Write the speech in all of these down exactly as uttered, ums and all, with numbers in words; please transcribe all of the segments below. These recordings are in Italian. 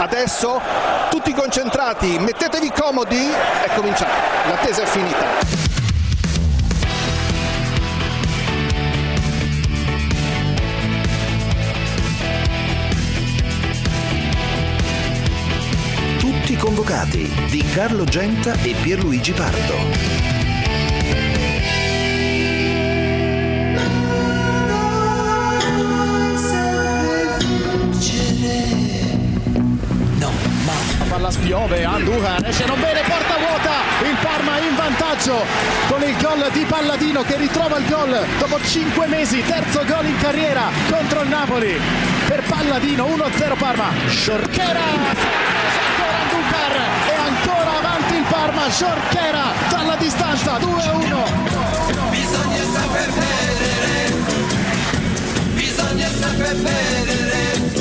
Adesso tutti concentrati, mettetevi comodi, è cominciato, l'attesa è finita. Tutti convocati di Carlo Genta e Pierluigi Pardo. La palla spiove, Andujar esce non bene, porta vuota, il Parma in vantaggio con il gol di Palladino che ritrova il gol dopo cinque mesi, terzo gol in carriera contro il Napoli per Palladino. Uno a zero Parma, Jorquera, ancora Andujar e ancora avanti il Parma, Jorquera dalla distanza, due a uno. Bisogna saper vedere, bisogna saper vedere,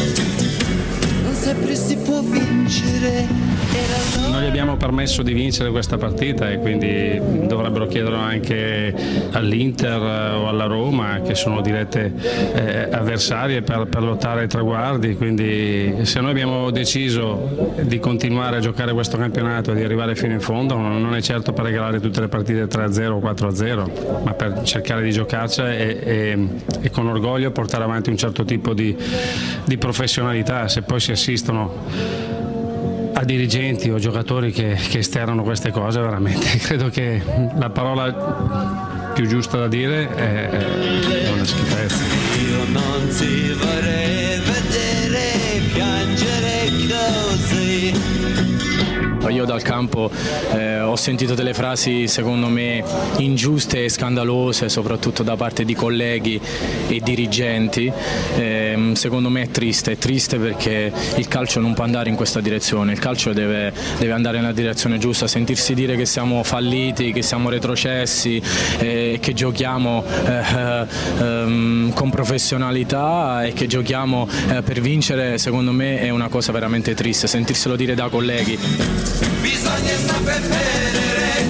non sempre si può vincere. Non gli abbiamo permesso di vincere questa partita e quindi dovrebbero chiederlo anche all'Inter o alla Roma, che sono dirette eh, avversarie per, per lottare ai traguardi. Quindi se noi abbiamo deciso di continuare a giocare questo campionato e di arrivare fino in fondo, non è certo per regalare tutte le partite tre a zero o quattro a zero, ma per cercare di giocarcela e, e, e con orgoglio portare avanti un certo tipo di, di professionalità. Se poi si assistono a dirigenti o giocatori che, che esternano queste cose, veramente credo che la parola più giusta da dire è, è una schifezza. Io non ti vorrei vedere piangere così. Io dal campo eh, ho sentito delle frasi secondo me ingiuste e scandalose, soprattutto da parte di colleghi e dirigenti. Eh, secondo me è triste, è triste perché il calcio non può andare in questa direzione, il calcio deve, deve andare nella direzione giusta. Sentirsi dire che siamo falliti, che siamo retrocessi, eh, che giochiamo eh, eh, con professionalità e che giochiamo eh, per vincere, secondo me è una cosa veramente triste, sentirselo dire da colleghi. Bisogna saper vedere,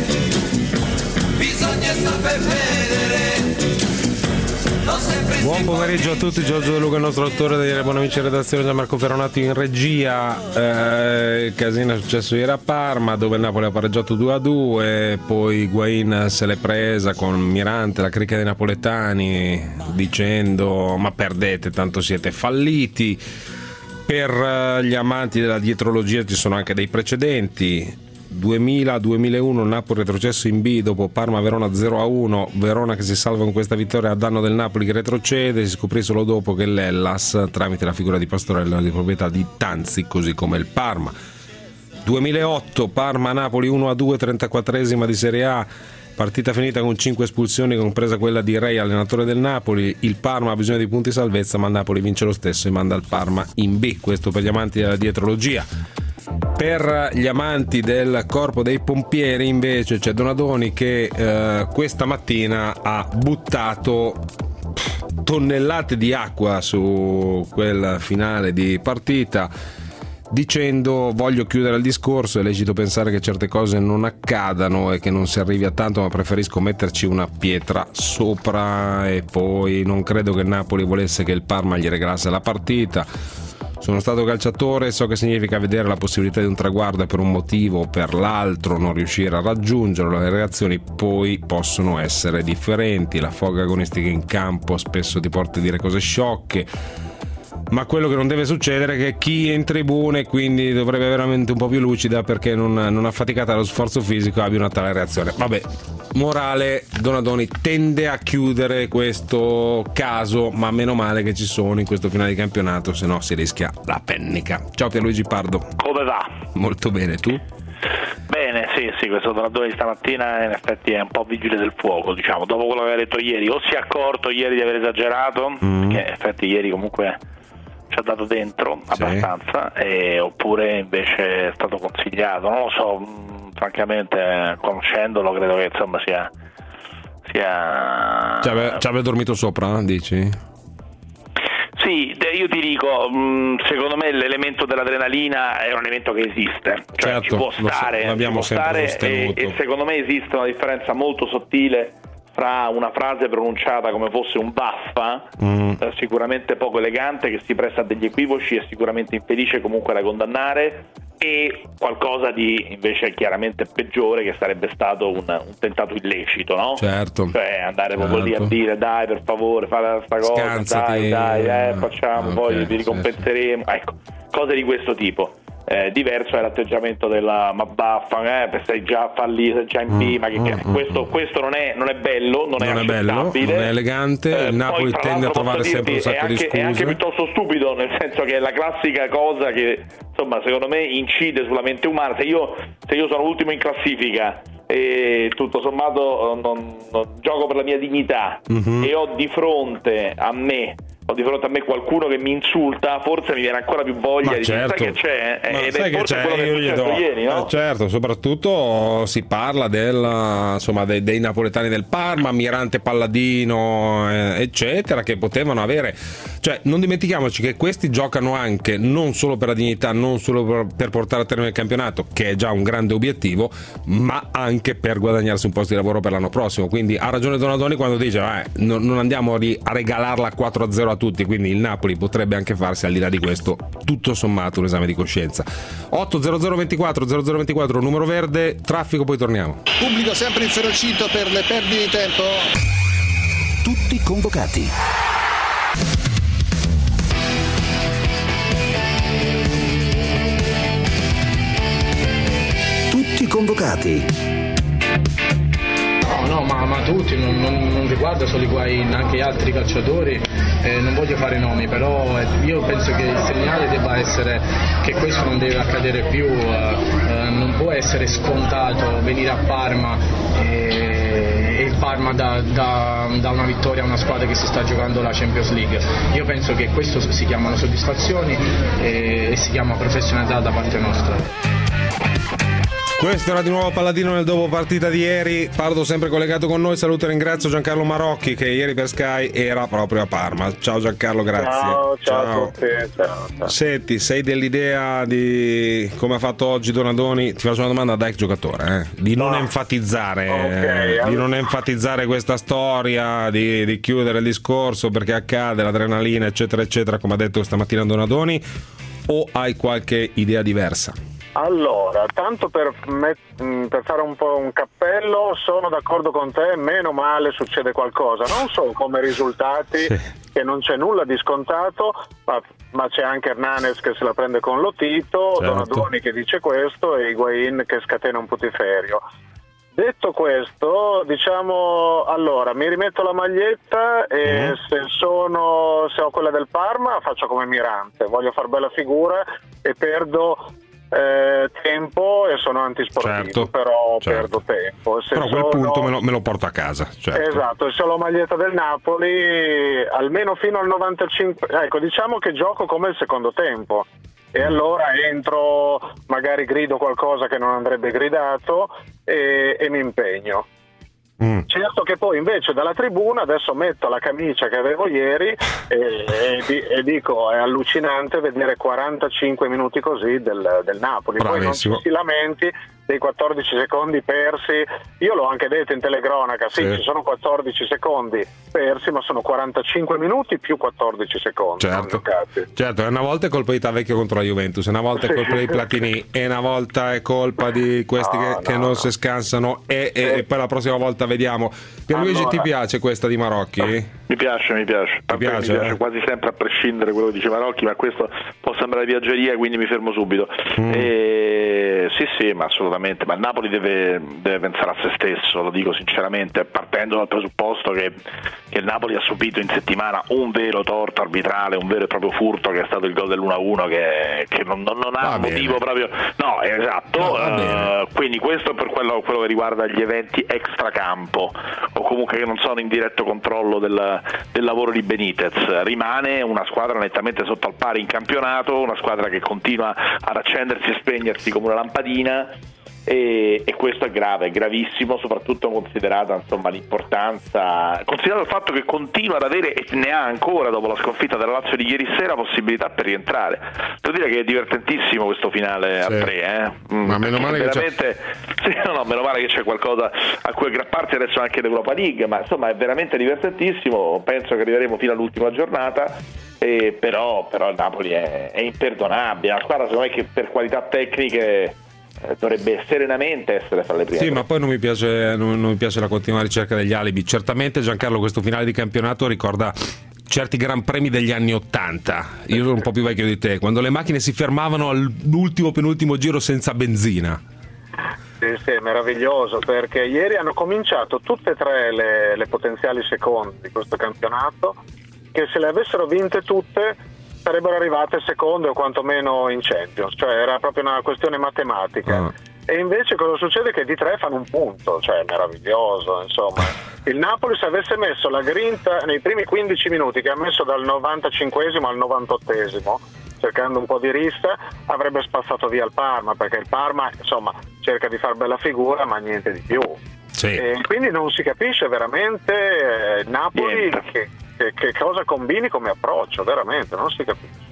bisogna saper vedere. Buon pomeriggio a tutti, Giorgio De Luca, il nostro autore, dei buoni amici in redazione, Gianmarco Ferronati in regia. Eh, il casino è successo ieri a Parma, dove il Napoli ha pareggiato due a due, poi Higuaín se l'è presa con Mirante, la cricca dei napoletani, dicendo ma perdete, tanto siete falliti. Per gli amanti della dietrologia ci sono anche dei precedenti. duemila duemilauno Napoli retrocesso in B dopo Parma-Verona zero a uno, Verona che si salva con questa vittoria a danno del Napoli che retrocede. Si scoprì solo dopo che l'Hellas, tramite la figura di Pastorella, era di proprietà di Tanzi, così come il Parma. duemilaotto Parma-Napoli uno a due, trentaquattresima di Serie A, partita finita con cinque espulsioni, compresa quella di Rei, allenatore del Napoli. Il Parma ha bisogno di punti salvezza, ma il Napoli vince lo stesso e manda il Parma in B. Questo per gli amanti della dietrologia. Per gli amanti del corpo dei pompieri invece c'è Donadoni che eh, questa mattina ha buttato tonnellate di acqua su quel finale di partita, dicendo voglio chiudere il discorso, è lecito pensare che certe cose non accadano e che non si arrivi a tanto, ma preferisco metterci una pietra sopra. E poi non credo che il Napoli volesse che il Parma gli regalasse la partita. Sono stato calciatore, so che significa vedere la possibilità di un traguardo e per un motivo o per l'altro non riuscire a raggiungerlo. Le reazioni poi possono essere differenti, la foga agonistica in campo spesso ti porta a dire cose sciocche, ma quello che non deve succedere è che chi è in tribuna e quindi dovrebbe veramente un po' più lucida, perché non, non affaticata allo sforzo fisico, abbia una tale reazione. Vabbè, morale, Donadoni tende a chiudere questo caso, ma meno male che ci sono in questo finale di campionato, se no si rischia la pennica. Ciao Pierluigi Pardo. Come va? Molto bene, tu? Bene, sì, sì, questo Donadoni di stamattina in effetti è un po' vigile del fuoco, diciamo, dopo quello che aveva detto ieri, o si è accorto ieri di aver esagerato, mm. perché in effetti ieri comunque ci ha dato dentro abbastanza, sì. e, oppure invece è stato consigliato, non lo so, mh, francamente conoscendolo credo che insomma sia sia ci aveva, ci aveva dormito sopra, dici? Sì, io ti dico, secondo me l'elemento dell'adrenalina è un elemento che esiste, cioè certo, ci può stare, lo so, l'abbiamo ci può stare sempre e, e secondo me esiste una differenza molto sottile fra una frase pronunciata come fosse un baffa, mm. eh, sicuramente poco elegante, che si presta a degli equivoci e sicuramente infelice, comunque da condannare, e qualcosa di invece chiaramente peggiore, che sarebbe stato un, un tentato illecito, no? Certo. Cioè andare certo. proprio lì a dire dai per favore fai sta cosa, Scansati. dai dai eh, facciamo, okay, poi vi sì, ricompenseremo, sì. Ecco, cose di questo tipo. Eh, diverso è l'atteggiamento della ma baffa, eh, sei già fallito, sei già in B, ma che, mm, che, mm, questo, questo non è, non è bello, non, non è è bello, non è elegante. Eh, Il Napoli poi, tende a trovare dirti, sempre un sacco è anche, di scuse. è anche piuttosto stupido, nel senso che è la classica cosa che insomma secondo me incide sulla mente umana. Se io, se io sono l'ultimo in classifica e tutto sommato non, non gioco per la mia dignità, mm-hmm. e ho di fronte a me ho di fronte a me qualcuno che mi insulta, forse mi viene ancora più voglia ma di certo. dire sai che c'è, ma ed sai è forse che c'è? quello che è successo do... ieri, no? Eh, certo, soprattutto si parla del, insomma, dei, dei napoletani del Parma, Mirante, Palladino, eh, eccetera, che potevano avere, cioè non dimentichiamoci che questi giocano anche non solo per la dignità, non solo per, per portare a termine il campionato, che è già un grande obiettivo, ma anche per guadagnarsi un posto di lavoro per l'anno prossimo. Quindi ha ragione Donadoni quando dice eh, non, non andiamo a regalarla quattro a zero a tutti, quindi il Napoli potrebbe anche farsi, al di là di questo, tutto sommato un esame di coscienza. otto zero zero ventiquattro zero zero ventiquattro numero verde, traffico, poi torniamo. Pubblico sempre inferocito per le perdite di tempo. Tutti convocati. Tutti convocati. No, no, ma, ma tutti, non, non, non riguarda solo i Higuaín, anche gli altri calciatori, eh, non voglio fare nomi, però eh, io penso che il segnale debba essere che questo non deve accadere più, eh, eh, non può essere scontato venire a Parma e, e il Parma da, da, da una vittoria a una squadra che si sta giocando la Champions League. Io penso che questo si chiamano soddisfazioni e, e si chiama professionalità da parte nostra. Questo era di nuovo Palladino nel dopo partita di ieri. Pardo sempre collegato con noi. Saluto e ringrazio Giancarlo Marocchi, che ieri per Sky era proprio a Parma. Ciao Giancarlo, grazie. Ciao, ciao, ciao. A tutti. Ciao, ciao. Senti, sei dell'idea di come ha fatto oggi Donadoni? Ti faccio una domanda da ex giocatore, eh? Di non no. enfatizzare okay, eh, di non enfatizzare questa storia, di, di chiudere il discorso perché accade, l'adrenalina eccetera eccetera, come ha detto stamattina Donadoni, o hai qualche idea diversa? Allora, tanto per, met- per fare un po' un cappello, sono d'accordo con te, meno male succede qualcosa, non solo come risultati, sì. che non c'è nulla di scontato, ma, ma c'è anche Hernanes che se la prende con Lotito, certo. Donadoni che dice questo e Higuaín che scatena un putiferio. Detto questo, diciamo, allora mi rimetto la maglietta e mm. se sono se ho quella del Parma faccio come Mirante, voglio far bella figura e perdo Eh, tempo e sono antisportivo, certo, però certo. perdo tempo. Se però a quel sono... punto me lo, me lo porto a casa. Certo. Esatto, se ho la maglietta del Napoli, almeno fino al novantacinque, ecco, diciamo che gioco come il secondo tempo. E allora entro, magari grido qualcosa che non andrebbe gridato e, e mi impegno. Mm. Certo che poi invece dalla tribuna adesso metto la camicia che avevo ieri e, e, e dico è allucinante vedere quarantacinque minuti così del, del Napoli. Bravissimo. Poi non ci si lamenti dei quattordici secondi persi, io l'ho anche detto in telecronaca, sì, sì, ci sono quattordici secondi persi ma sono quarantacinque minuti più quattordici secondi. Certo, certo, una volta è colpa di Tavecchio contro la Juventus, una volta è colpa sì. dei Platini e una volta è colpa di questi no, che, no, che non no. si scansano e, e, e poi la prossima volta vediamo. Pierluigi, allora, ti piace questa di Marocchi? Mi piace, mi piace, mi piace, mi piace eh? quasi sempre a prescindere quello che dice Marocchi, ma questo può sembrare viaggeria, quindi mi fermo subito. Mm. E... sì sì, ma assolutamente, ma il Napoli deve, deve pensare a se stesso, lo dico sinceramente, partendo dal presupposto che, che il Napoli ha subito in settimana un vero torto arbitrale, un vero e proprio furto che è stato il gol dell'uno a uno che, che non, non, non ha motivo proprio, no esatto, no, uh, quindi questo per quello, quello che riguarda gli eventi extracampo o comunque che non sono in diretto controllo del, del lavoro di Benitez. Rimane una squadra nettamente sotto al pari in campionato, una squadra che continua ad accendersi e spegnersi come una lampadina E, e questo è grave, è gravissimo, soprattutto considerata insomma l'importanza, considerato il fatto che continua ad avere e ne ha ancora dopo la sconfitta della Lazio di ieri sera possibilità per rientrare. Devo dire che è divertentissimo questo finale sì. a tre, eh? Ma meno male veramente, che sì, no, no, meno male che c'è qualcosa a cui aggrapparsi adesso anche l'Europa League, ma insomma è veramente divertentissimo. Penso che arriveremo fino all'ultima giornata. Eh, però, però il Napoli è, è imperdonabile, una squadra secondo me che per qualità tecniche eh, dovrebbe serenamente essere fra le prime. Sì, ma poi non mi piace, non, non mi piace la continua ricerca degli alibi. Certamente Giancarlo questo finale di campionato ricorda certi gran premi degli anni ottanta. Io sono un po' più vecchio di te, quando le macchine si fermavano all'ultimo penultimo giro senza benzina. Sì, sì, è meraviglioso, perché ieri hanno cominciato tutte e tre le, le potenziali seconde di questo campionato, che se le avessero vinte tutte sarebbero arrivate seconde o quantomeno in Champions, cioè era proprio una questione matematica. Ah. E invece cosa succede? Che di tre fanno un punto, cioè è meraviglioso, insomma. Il Napoli, se avesse messo la grinta nei primi quindici minuti che ha messo dal novantacinquesimo al novantottesimo, cercando un po' di rissa, avrebbe spazzato via il Parma, perché il Parma insomma cerca di far bella figura ma niente di più. Sì. E quindi non si capisce veramente eh, Napoli che, che, che cosa combini come approccio, veramente non si capisce.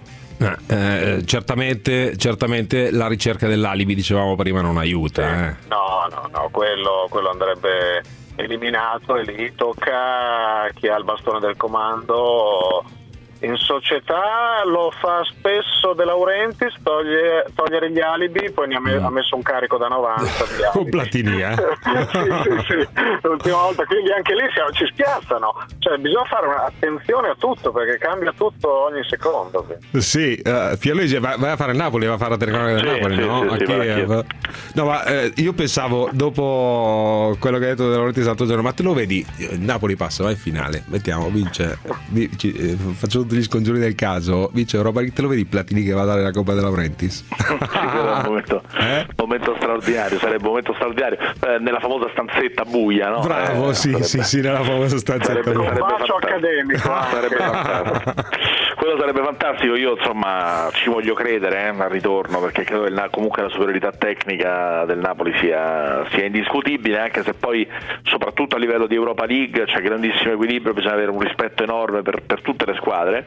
Eh, certamente, certamente la ricerca dell'alibi, dicevamo prima, non aiuta. Sì. Eh. No, no, no, quello, quello andrebbe eliminato e lì tocca chi ha il bastone del comando. In società lo fa spesso De Laurentiis, toglie, togliere gli alibi, poi ne ha, me, ha messo un carico da novanta con Platini, eh? sì, sì, sì, l'ultima volta, quindi anche lì siamo, ci spiazzano, cioè bisogna fare attenzione a tutto perché cambia tutto ogni secondo. Quindi. Sì, uh, Pierluigi vai, vai a fare il Napoli, va a fare la telecronaca del sì, Napoli, sì, no? Sì, sì, Kiev. No, ma eh, io pensavo, dopo quello che ha detto De Laurentiis l'altro giorno, ma te lo vedi, il Napoli passa, va in finale, mettiamo, vince, vince eh, faccio gli scongiuri del caso, vince Europa League, te lo vedi Platini che va a dare la Coppa De Laurentiis? Sì, un momento, eh? momento straordinario, sarebbe un momento straordinario eh, nella famosa stanzetta buia, no? Bravo, eh, sì, sarebbe, sì, sì, nella famosa stanzetta sarebbe, buia. Un bacio accademico. Sarebbe fantastico. Quello sarebbe fantastico, io insomma ci voglio credere eh, al ritorno, perché credo che comunque la superiorità tecnica del Napoli sia, sia indiscutibile, anche se poi soprattutto a livello di Europa League c'è grandissimo equilibrio, bisogna avere un rispetto enorme per, per tutte le squadre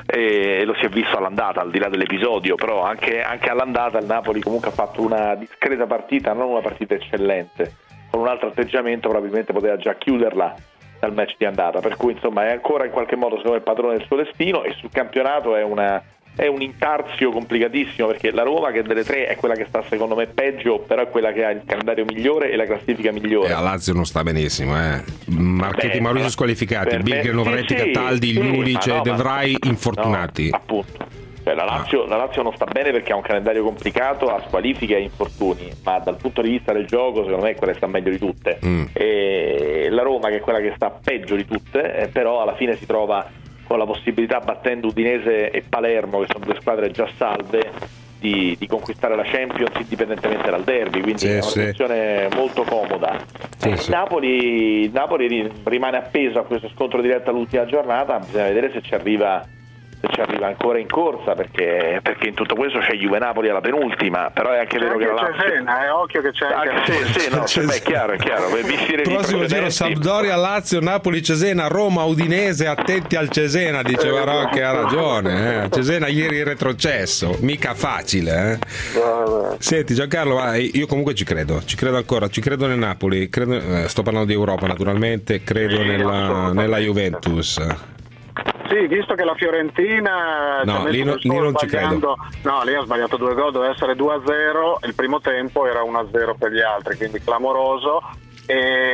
e lo si è visto all'andata, al di là dell'episodio, però anche, anche all'andata il Napoli comunque ha fatto una discreta partita, non una partita eccellente, con un altro atteggiamento probabilmente poteva già chiuderla dal match di andata, per cui insomma è ancora in qualche modo secondo me il padrone del suo destino e sul campionato è una è un intarsio complicatissimo, perché la Roma, che delle tre è quella che sta secondo me peggio, però è quella che ha il calendario migliore e la classifica migliore. E a Lazio non sta benissimo, eh. Marchetti, Beh, Maurizio squalificati, Big, Novretti, sì, Cataldi, sì, Juric e no, De Vrij infortunati. No, appunto. Cioè, la, Lazio, ah. la Lazio non sta bene perché ha un calendario complicato, ha squalifiche e infortuni, ma dal punto di vista del gioco secondo me è quella che sta meglio di tutte. Mm. E la Roma, che è quella che sta peggio di tutte, eh, però alla fine si trova con la possibilità, battendo Udinese e Palermo, che sono due squadre già salve, di, di conquistare la Champions indipendentemente dal derby, quindi sì, è una sì. situazione molto comoda. Sì, eh, sì. Napoli, il Napoli rimane appeso a questo scontro diretto all'ultima giornata, bisogna vedere se ci arriva se ci arriva ancora in corsa, perché, perché in tutto questo c'è Juve Napoli alla penultima, però è anche c'è vero anche che la Lazio Cesena, eh, occhio che c'è anche ah, sì, sì, no, cioè, beh, è chiaro, è chiaro. Prossimo giro Sampdoria, Lazio, Napoli, Cesena, Roma, Udinese, attenti al Cesena, diceva Rocche, ha ragione, eh. Cesena ieri in retrocesso, mica facile, eh. Senti Giancarlo, io comunque ci credo, ci credo ancora, ci credo nel Napoli, credo, eh, sto parlando di Europa naturalmente, credo sì, nella, nella Juventus. Sì, visto che la Fiorentina no, lì, no, lì non ci credo. No, lì ha sbagliato due gol, doveva essere due a zero, il primo tempo era uno a zero per gli altri, quindi clamoroso. E,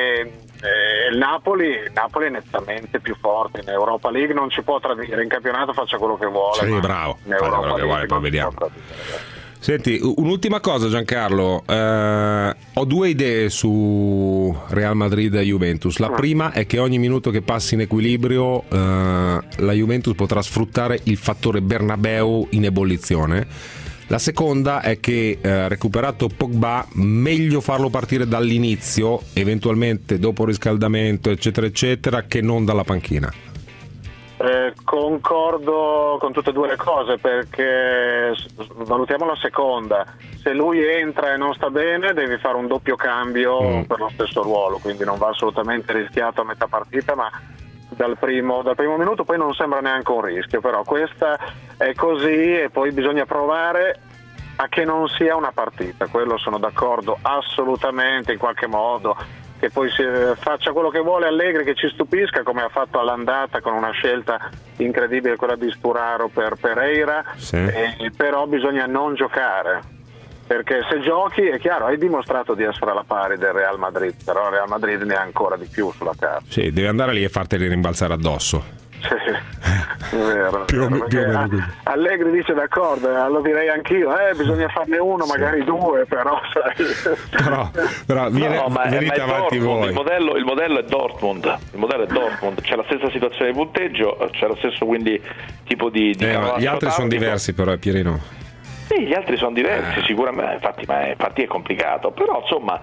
e il Napoli, il Napoli è nettamente più forte in Europa League, non ci può tradire, in campionato faccia quello che vuole. Sì, bravo, in Europa League, vuole, poi vediamo. Senti, un'ultima cosa Giancarlo, eh, ho due idee su Real Madrid e Juventus. La prima è che ogni minuto che passi in equilibrio eh, la Juventus potrà sfruttare il fattore Bernabeu in ebollizione. La seconda è che eh, recuperato Pogba, meglio farlo partire dall'inizio, eventualmente dopo riscaldamento eccetera eccetera, che non dalla panchina. Eh, concordo con tutte e due le cose, perché valutiamo la seconda: se lui entra e non sta bene devi fare un doppio cambio mm. per lo stesso ruolo, quindi non va assolutamente rischiato a metà partita, ma dal primo, dal primo minuto poi non sembra neanche un rischio. Però questa è così e poi bisogna provare a che non sia una partita, quello sono d'accordo assolutamente, in qualche modo che poi si faccia quello che vuole Allegri, che ci stupisca come ha fatto all'andata con una scelta incredibile, quella di Sturaro per Pereira, sì. E, però bisogna non giocare, perché se giochi è chiaro, hai dimostrato di essere alla pari del Real Madrid, però il Real Madrid ne ha ancora di più sulla carta. Sì, devi andare lì e farteli rimbalzare addosso. Sì, è vero, più o meno, più o meno. Allegri dice d'accordo, lo direi anch'io, eh, bisogna farne uno, sì. magari due, però sai. Però, però viene, no, ma, venite ma avanti Dortmund, voi. Il modello, il modello è Dortmund, il modello è Dortmund, c'è la stessa situazione di punteggio, c'è lo stesso quindi tipo di, di eh, gli altri sono diversi però, è Pierino. Sì, gli altri sono diversi, eh. sicuramente, infatti, ma infatti è complicato, però insomma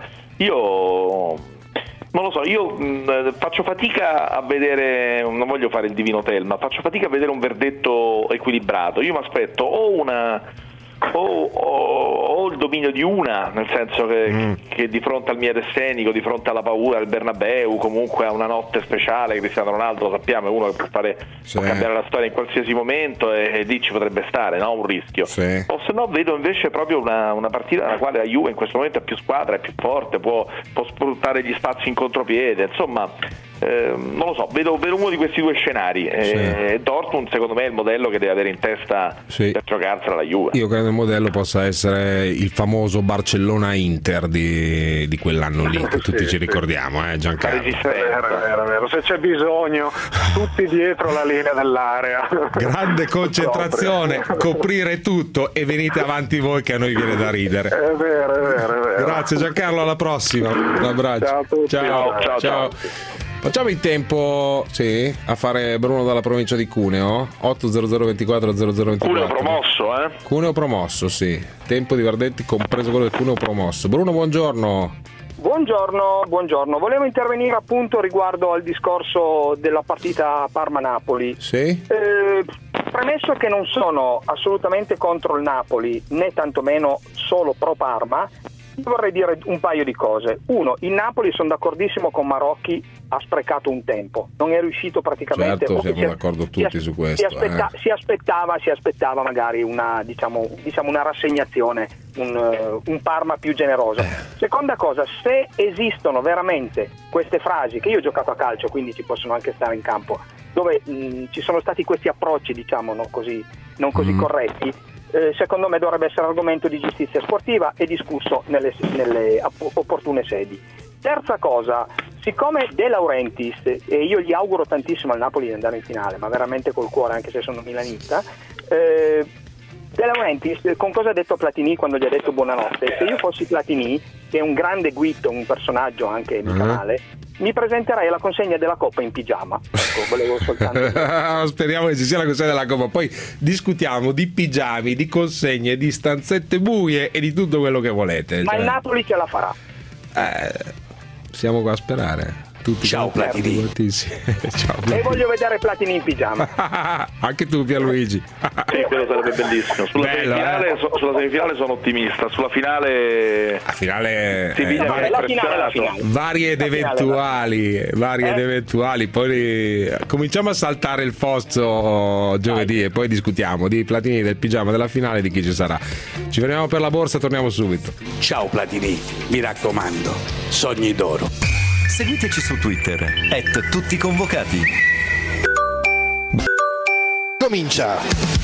io non lo so, io mh, faccio fatica a vedere, non voglio fare il divino Telma, faccio fatica a vedere un verdetto equilibrato. Io mi aspetto o una o, o, o il dominio di una, nel senso che, mm. che di fronte al mietessenico, di fronte alla paura del Bernabeu, comunque a una notte speciale, Cristiano Ronaldo lo sappiamo, è uno che può fare sì. può cambiare la storia in qualsiasi momento e, e lì ci potrebbe stare, no? Un rischio. Sì. O se no vedo invece proprio una, una partita nella quale la Juve in questo momento è più squadra, è più forte, può, può sfruttare gli spazi in contropiede, insomma. Eh, non lo so, vedo, vedo uno di questi due scenari. Sì. Eh, Dortmund secondo me è il modello che deve avere in testa sì. per giocarsela la Juve. Io credo il modello possa essere il famoso Barcellona-Inter di, di quell'anno lì, che tutti sì, ci ricordiamo, eh, Giancarlo. È vero, è vero, è vero. Se c'è bisogno, tutti dietro la linea dell'area. Grande concentrazione, coprire tutto e venite avanti voi che a noi viene da ridere. È vero, è vero, è vero. Grazie Giancarlo, alla prossima. Un abbraccio. Ciao a tutti. Ciao, ciao, ciao. ciao. Facciamo in tempo sì, a fare Bruno dalla provincia di Cuneo. Otto zero zero ventiquattro zero zero ventiquattro. Cuneo promosso, eh? Cuneo promosso, sì. Tempo di Verdetti compreso quello del Cuneo promosso. Bruno, buongiorno. Buongiorno, buongiorno. Volevo intervenire appunto riguardo al discorso della partita Parma-Napoli. Sì. Eh, premesso che non sono assolutamente contro il Napoli, né tantomeno solo pro Parma, vorrei dire un paio di cose. Uno, il Napoli, sono d'accordissimo con Marocchi, ha sprecato un tempo, non è riuscito praticamente. Certo, siamo si, d'accordo tutti si, su questo. Si, aspetta, eh. si, aspettava, si aspettava magari una, diciamo, diciamo una rassegnazione, un, uh, un Parma più generoso. Eh. Seconda cosa, se esistono veramente queste frasi, che io ho giocato a calcio, quindi ci possono anche stare in campo, dove mh, ci sono stati questi approcci, diciamo, non così, non così mm. corretti, Eh, secondo me dovrebbe essere argomento di giustizia sportiva e discusso nelle, nelle opportune sedi. Terza cosa, siccome De Laurentiis, e io gli auguro tantissimo al Napoli di andare in finale, ma veramente col cuore, anche se sono milanista, eh, De Laurentiis con cosa ha detto Platini quando gli ha detto buonanotte? Se io fossi Platini, che è un grande guitto, un personaggio anche di canale, mi presenterei alla consegna della Coppa in pigiama. Ecco, volevo soltanto speriamo che ci sia la consegna della Coppa, poi discutiamo di pigiami, di consegne, di stanzette buie e di tutto quello che volete. Ma cioè... il Napoli ce la farà. Eh, siamo qua a sperare. Tutti Ciao Platini. Ciao Platini. E voglio vedere Platini in pigiama. Anche tu Pierluigi. Sì, quello sarebbe bellissimo. Sulla, Bello, semifinale, eh? so, sulla semifinale sono ottimista. Sulla finale La finale, sì, eh, varie, la finale, la finale. varie ed eventuali Varie ed eh? eventuali Poi cominciamo a saltare il Fozzo giovedì Dai. E poi discutiamo di Platini, del pigiama, della finale, di chi ci sarà. Ci fermiamo per la borsa, torniamo subito. Ciao Platini, mi raccomando, sogni d'oro. Seguiteci su Twitter, at tutti convocati. Comincia.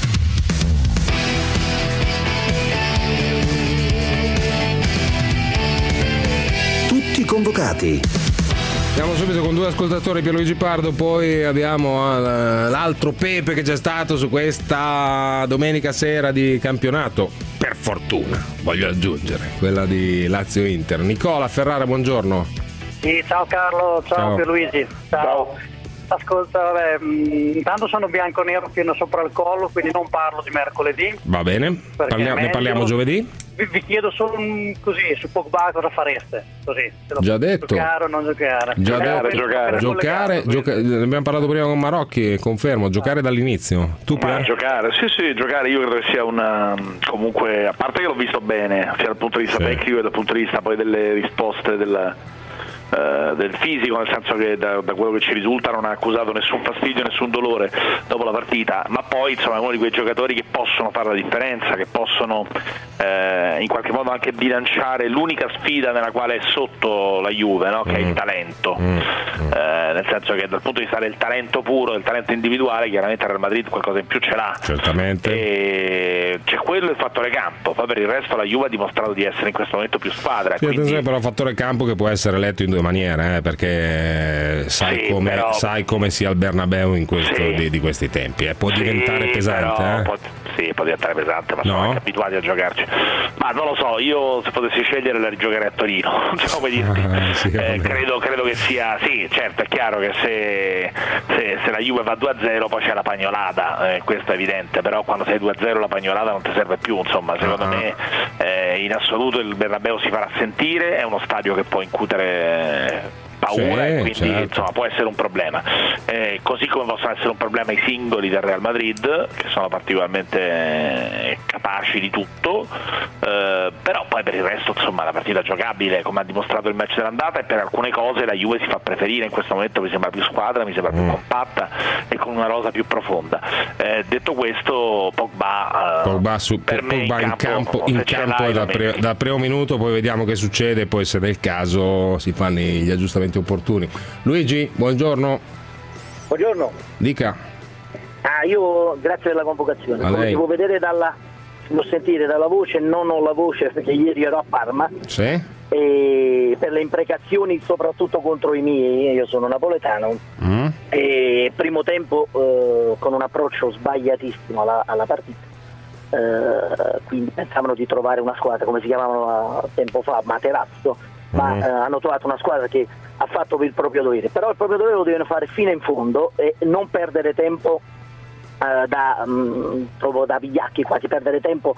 Tutti convocati. Andiamo subito con due ascoltatori, Pierluigi Pardo, poi abbiamo l'altro Pepe che c'è stato su questa domenica sera di campionato, per fortuna, voglio aggiungere, quella di Lazio-Inter. Nicola Ferrara, buongiorno. Sì, ciao Carlo, ciao, ciao. Pierluigi. Ciao. ciao. Ascolta, vabbè, intanto sono bianco-nero fino sopra il collo, quindi non parlo di mercoledì. Va bene, Parliamo, ne parliamo giovedì. vi, vi chiedo solo un, così su Pogba cosa fareste? Così, se lo Già detto. giocare o non giocare? Già Eh, detto. per- giocare, per giocare, gioca- abbiamo parlato prima con Marocchi, confermo, giocare dall'inizio. Tu Ma Pier? giocare, sì sì, giocare io credo che sia una, comunque, a parte che l'ho visto bene, sia dal punto di vista Sì. tecnico che dal punto di vista poi delle risposte del, eh, del fisico, nel senso che da, da quello che ci risulta non ha accusato nessun fastidio, nessun dolore dopo la partita, ma poi insomma è uno di quei giocatori che possono fare la differenza, che possono eh, in qualche modo anche bilanciare l'unica sfida nella quale è sotto la Juve, no? Che è il talento, eh, nel senso che dal punto di vista del talento puro, del talento individuale, chiaramente il Real Madrid qualcosa in più ce l'ha. Certamente. E c'è quello e il fattore campo, poi per il resto la Juve ha dimostrato di essere in questo momento più squadra. Sì, quindi... attenzione però il fattore campo che può essere letto in due maniere, eh, perché sai, Sì, come, però- sai come sia il Bernabeu in questo, Sì. di, di questi tempi, eh. Può Sì, diventare pesante. però eh. può, sì, può diventare pesante, ma No? sono anche abituati a giocarci. Ma non lo so, io se potessi scegliere la rigiocherei a Torino. Non so come dirti. Ah, sì, Eh, vabbè. credo, credo che sia, sì, certo, è chiaro che se, se, se la Juve va due a zero poi c'è la pagnolata, eh, questo è evidente, però quando sei due a zero la pagnolata non ti serve più, insomma, secondo Ah. me eh, in assoluto il Bernabeu si farà sentire, è uno stadio che può incutere paura Sì, e quindi certo. insomma può essere un problema, eh, così come possono essere un problema i singoli del Real Madrid che sono particolarmente eh, capaci di tutto, eh, però poi per il resto insomma la partita giocabile come ha dimostrato il match dell'andata, e per alcune cose la Juve si fa preferire in questo momento, mi sembra più squadra, mi sembra più Mm. compatta e con una rosa più profonda. Eh, detto questo, Pogba, eh, Pogba, su, per me Pogba in campo, in se ce campo l'hai, dal, lo pre- metti. dal primo minuto, poi vediamo che succede, poi se nel caso si fanno gli aggiustamenti opportuni. Luigi, buongiorno. Buongiorno. Dica. Ah, io grazie della convocazione. A Come lei. si può vedere dalla lo sentire dalla voce, non ho la voce perché ieri ero a Parma Sì? e per le imprecazioni soprattutto contro i miei, io sono napoletano, Mm? e primo tempo eh, con un approccio sbagliatissimo alla, alla partita. Eh, quindi pensavano di trovare una squadra come si chiamavano eh, tempo fa, Materazzo, ma Mm. eh, hanno trovato una squadra che ha fatto il proprio dovere, però il proprio dovere lo devono fare fino in fondo e non perdere tempo eh, da, mh, proprio da vigliacchi, quasi perdere tempo.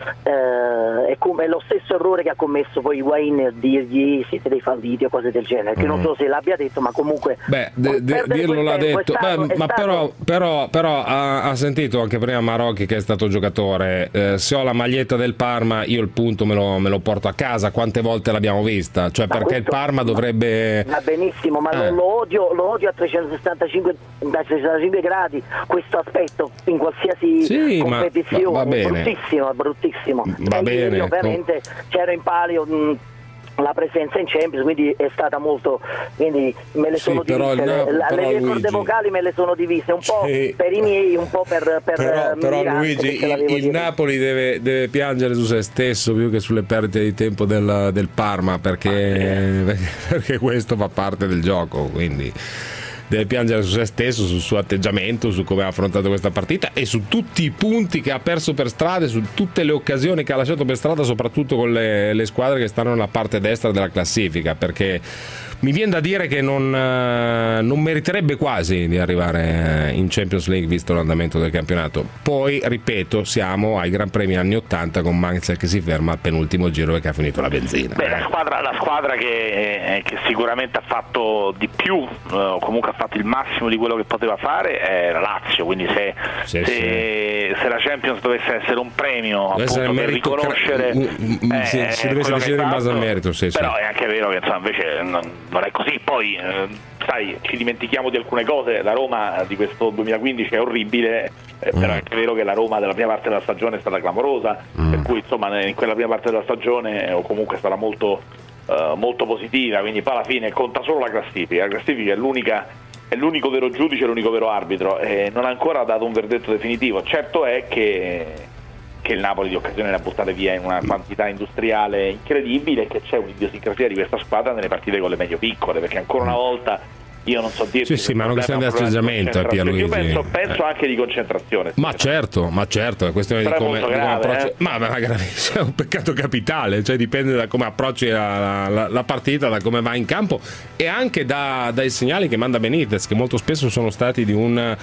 Eh, è, come, è lo stesso errore che ha commesso poi Higuain nel dirgli siete dei falliti o cose del genere, che non so se l'abbia detto, ma comunque Beh, de- de- perdere dirlo quel l'ha tempo è detto. stato- Beh, è ma stato- però, però, però ha, ha sentito anche prima Marocchi che è stato giocatore. Eh, se ho la maglietta del Parma, io il punto me lo, me lo porto a casa. Quante volte l'abbiamo vista? Cioè, Ma perché il questo- Parma dovrebbe. Va benissimo, ma Eh. lo, lo odio, lo odio a trecentosessantacinque, a trecentosessantacinque gradi questo aspetto in qualsiasi Sì, ma- competizione. va- va bene. bruttissimo, bruttissimo. Va E bene, ieri ovviamente c'ero in palio mh, la presenza in Champions, quindi è stata molto, quindi me le Sì, sono però divise, il Nap- le, però le mie Luigi- corde vocali me le sono divise un po' Sì. per i miei, un po' per, per Però, eh, però Mirante, Luigi, che ce l'avevo il, il dietro. Napoli deve, deve piangere su se stesso più che sulle perdite di tempo del, del Parma, perché, perché questo fa parte del gioco, quindi deve piangere su se stesso, sul suo atteggiamento, su come ha affrontato questa partita e su tutti i punti che ha perso per strada, su tutte le occasioni che ha lasciato per strada, soprattutto con le, le squadre che stanno nella parte destra della classifica, perché mi viene da dire che non, eh, non meriterebbe quasi di arrivare in Champions League visto l'andamento del campionato. Poi, ripeto, siamo ai Gran Premi anni ottanta con Mansell che si ferma al penultimo giro perché ha finito la benzina. Beh, la squadra, la squadra che, eh, che sicuramente ha fatto di più, eh, o comunque ha fatto il massimo di quello che poteva fare, è la Lazio, quindi se, Sì, se, sì. se la Champions dovesse essere un premio Deve essere appunto, per merito- riconoscere Mm, mm, eh, sì, eh, si deve quello che decidere è in base al fatto, merito, sì, sì. però è anche vero che insomma, invece non, non è così, poi eh, sai, ci dimentichiamo di alcune cose, la Roma di questo duemilaquindici è orribile, eh, Mm. però è anche vero che la Roma della prima parte della stagione è stata clamorosa, Mm. per cui insomma in quella prima parte della stagione o comunque è stata molto, eh, molto positiva, quindi poi alla fine conta solo la classifica, la classifica è l'unica, è l'unico vero giudice, l'unico vero arbitro, e non ha ancora dato un verdetto definitivo. Certo è che, che il Napoli di occasione ne ha buttate via in una quantità industriale incredibile e che c'è un'idiosincrasia di questa squadra nelle partite con le meglio piccole, perché ancora una volta io non so dirti Sì, sì, se ma è una il questione di problema è un atteggiamento, eh, problema di Pierluigi. concentrazione. Io penso, penso Eh. anche di concentrazione. Ma certo, ma certo, è questione di Però è come, molto di come grave, approcci. eh. Ma, ma è gravissimo, è un peccato capitale, cioè dipende da come approcci la, la- la partita, da come va in campo e anche da- dai segnali che manda Benitez, che molto spesso sono stati di un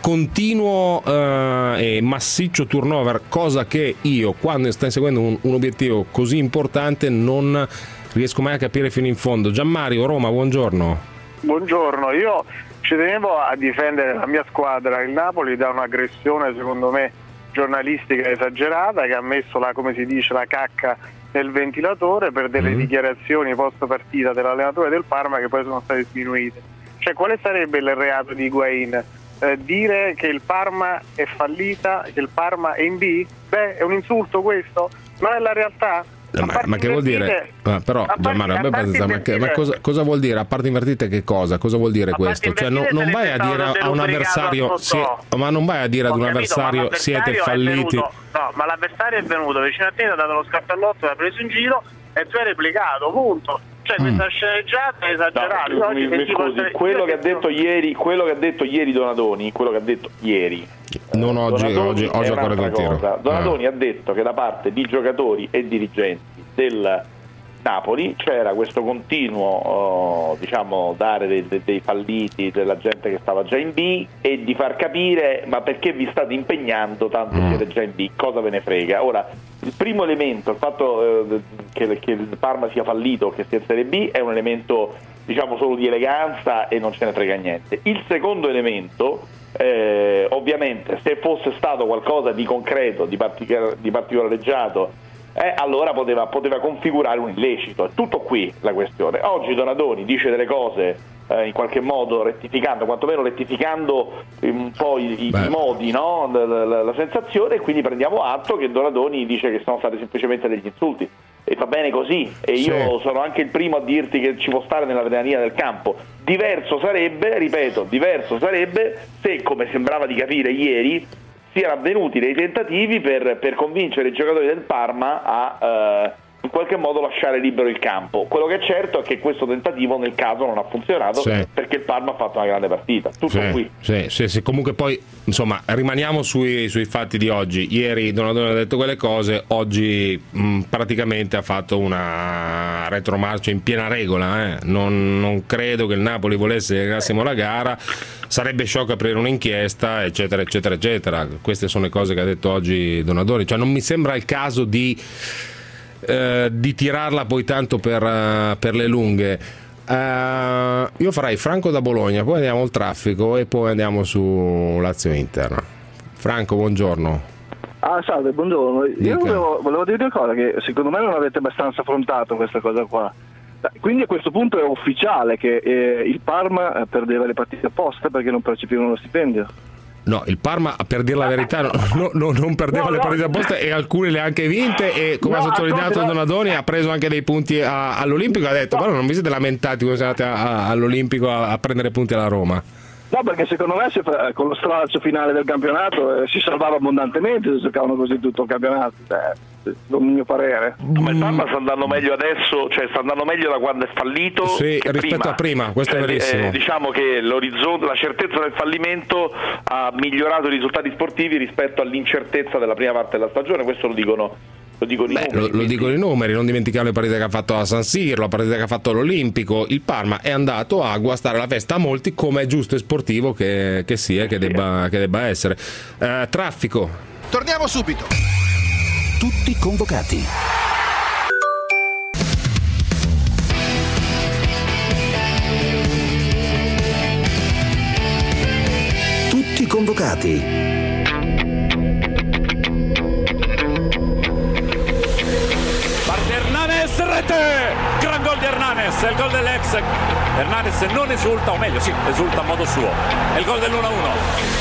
continuo eh, e massiccio turnover, cosa che io, quando stai seguendo un, un obiettivo così importante, non riesco mai a capire fino in fondo. Gianmario, Roma, buongiorno. Buongiorno, io ci tenevo a difendere la mia squadra, il Napoli, da un'aggressione secondo me giornalistica esagerata, che ha messo la, come si dice, la cacca nel ventilatore per delle mm. dichiarazioni post partita dell'allenatore del Parma che poi sono state sminuite. Cioè, quale sarebbe il reato di Higuain? Eh, dire che il Parma è fallita, che il Parma è in B? Beh, è un insulto questo? Non è la realtà? Ma, ma che vuol dire? Ma però Gianmario, ma, che, ma cosa, cosa vuol dire? A parte invertite che cosa? Cosa vuol dire questo? Cioè no, non vai a dire a un avversario sì, ma non vai a dire ad un avversario siete falliti. Venuto, no, ma l'avversario è venuto vicino a te, ti ha dato lo scappellotto, l'ha preso in giro e tu hai replicato, punto. Cioè questa mm. sceneggiata è esagerata. No, mi, mi scusi, quello che ha detto ieri, quello che ha detto ieri Donadoni, quello che ha detto ieri. Non oggi, Donadoni oggi, oggi ho corretto il tiro. Donadoni ah. ha detto che da parte di giocatori e dirigenti del Napoli c'era questo continuo, uh, diciamo, dare dei, dei, dei falliti della gente che stava già in B e di far capire ma perché vi state impegnando tanto mm. siete già in B, cosa ve ne frega. Ora, il primo elemento, il fatto uh, che, che il Parma sia fallito, che sia in Serie B, è un elemento, diciamo, solo di eleganza e non ce ne frega niente. Il secondo elemento, eh, ovviamente, se fosse stato qualcosa di concreto, di, particolar- di particolareggiato, Eh, allora poteva, poteva configurare un illecito. È tutto qui la questione. Oggi Donadoni dice delle cose eh, in qualche modo rettificando, quantomeno rettificando un po' i, i modi, no? la, la, la sensazione, e quindi prendiamo atto che Donadoni dice che sono stati semplicemente degli insulti e va bene così, e io sì. sono anche il primo a dirti che ci può stare nell'adrenalina del campo. Diverso sarebbe, ripeto, diverso sarebbe se, come sembrava di capire ieri, siano avvenuti dei tentativi per, per convincere i giocatori del Parma a eh, in qualche modo lasciare libero il campo. Quello che è certo è che questo tentativo nel caso non ha funzionato, sì. perché il Parma ha fatto una grande partita. Tutto sì, qui. Sì, sì, sì. Comunque poi, insomma, rimaniamo sui, sui fatti di oggi. Ieri Donadoni ha detto quelle cose, oggi mh, praticamente ha fatto una retromarcia in piena regola. Eh. Non, non credo che il Napoli volesse che giocassimo la gara, sarebbe sciocco aprire un'inchiesta, eccetera, eccetera, eccetera. Queste sono le cose che ha detto oggi Donadoni. Cioè non mi sembra il caso di Uh, di tirarla poi tanto per, uh, per le lunghe. Uh, io farei Franco da Bologna, poi andiamo al traffico e poi andiamo su Lazio Inter. Franco, buongiorno. Ah, salve, buongiorno. Dica. Io volevo, volevo dire una cosa, che secondo me non avete abbastanza affrontato questa cosa qua. Quindi a questo punto è ufficiale che eh, il Parma perdeva le partite apposta perché non percepivano lo stipendio? No, il Parma, per dire la verità, no, no, no, non perdeva no, le partite apposta e alcune le ha anche vinte, e come no, ha sottolineato no. Donadoni ha preso anche dei punti a, all'Olimpico. Ha detto, no. però non vi siete lamentati quando siete andati a, a, all'Olimpico a, a prendere punti alla Roma? No, perché secondo me se, con lo stralcio finale del campionato eh, si salvava abbondantemente se giocavano così tutto il campionato. Eh. Il mio parere. Ma il Parma sta andando meglio adesso, cioè sta andando meglio da quando è fallito, sì, rispetto prima. a prima, questo cioè, è verissimo. Eh, diciamo che l'orizzonte, la certezza del fallimento ha migliorato i risultati sportivi rispetto all'incertezza della prima parte della stagione, questo lo dicono Lo dicono i Beh, numeri. Lo, lo dicono i numeri, non dimenticare le partite che ha fatto a San Siro, la partita che ha fatto all'Olimpico. Il Parma è andato a guastare la festa a molti, come è giusto e sportivo che, che sia, che debba, che debba essere. Uh, traffico. Torniamo subito. Tutti convocati. Tutti convocati. Parte Hernanes, rete! Gran gol di Hernanes, è il gol dell'ex. Hernanes non esulta, o meglio sì, esulta a modo suo. È il gol dell'uno a uno.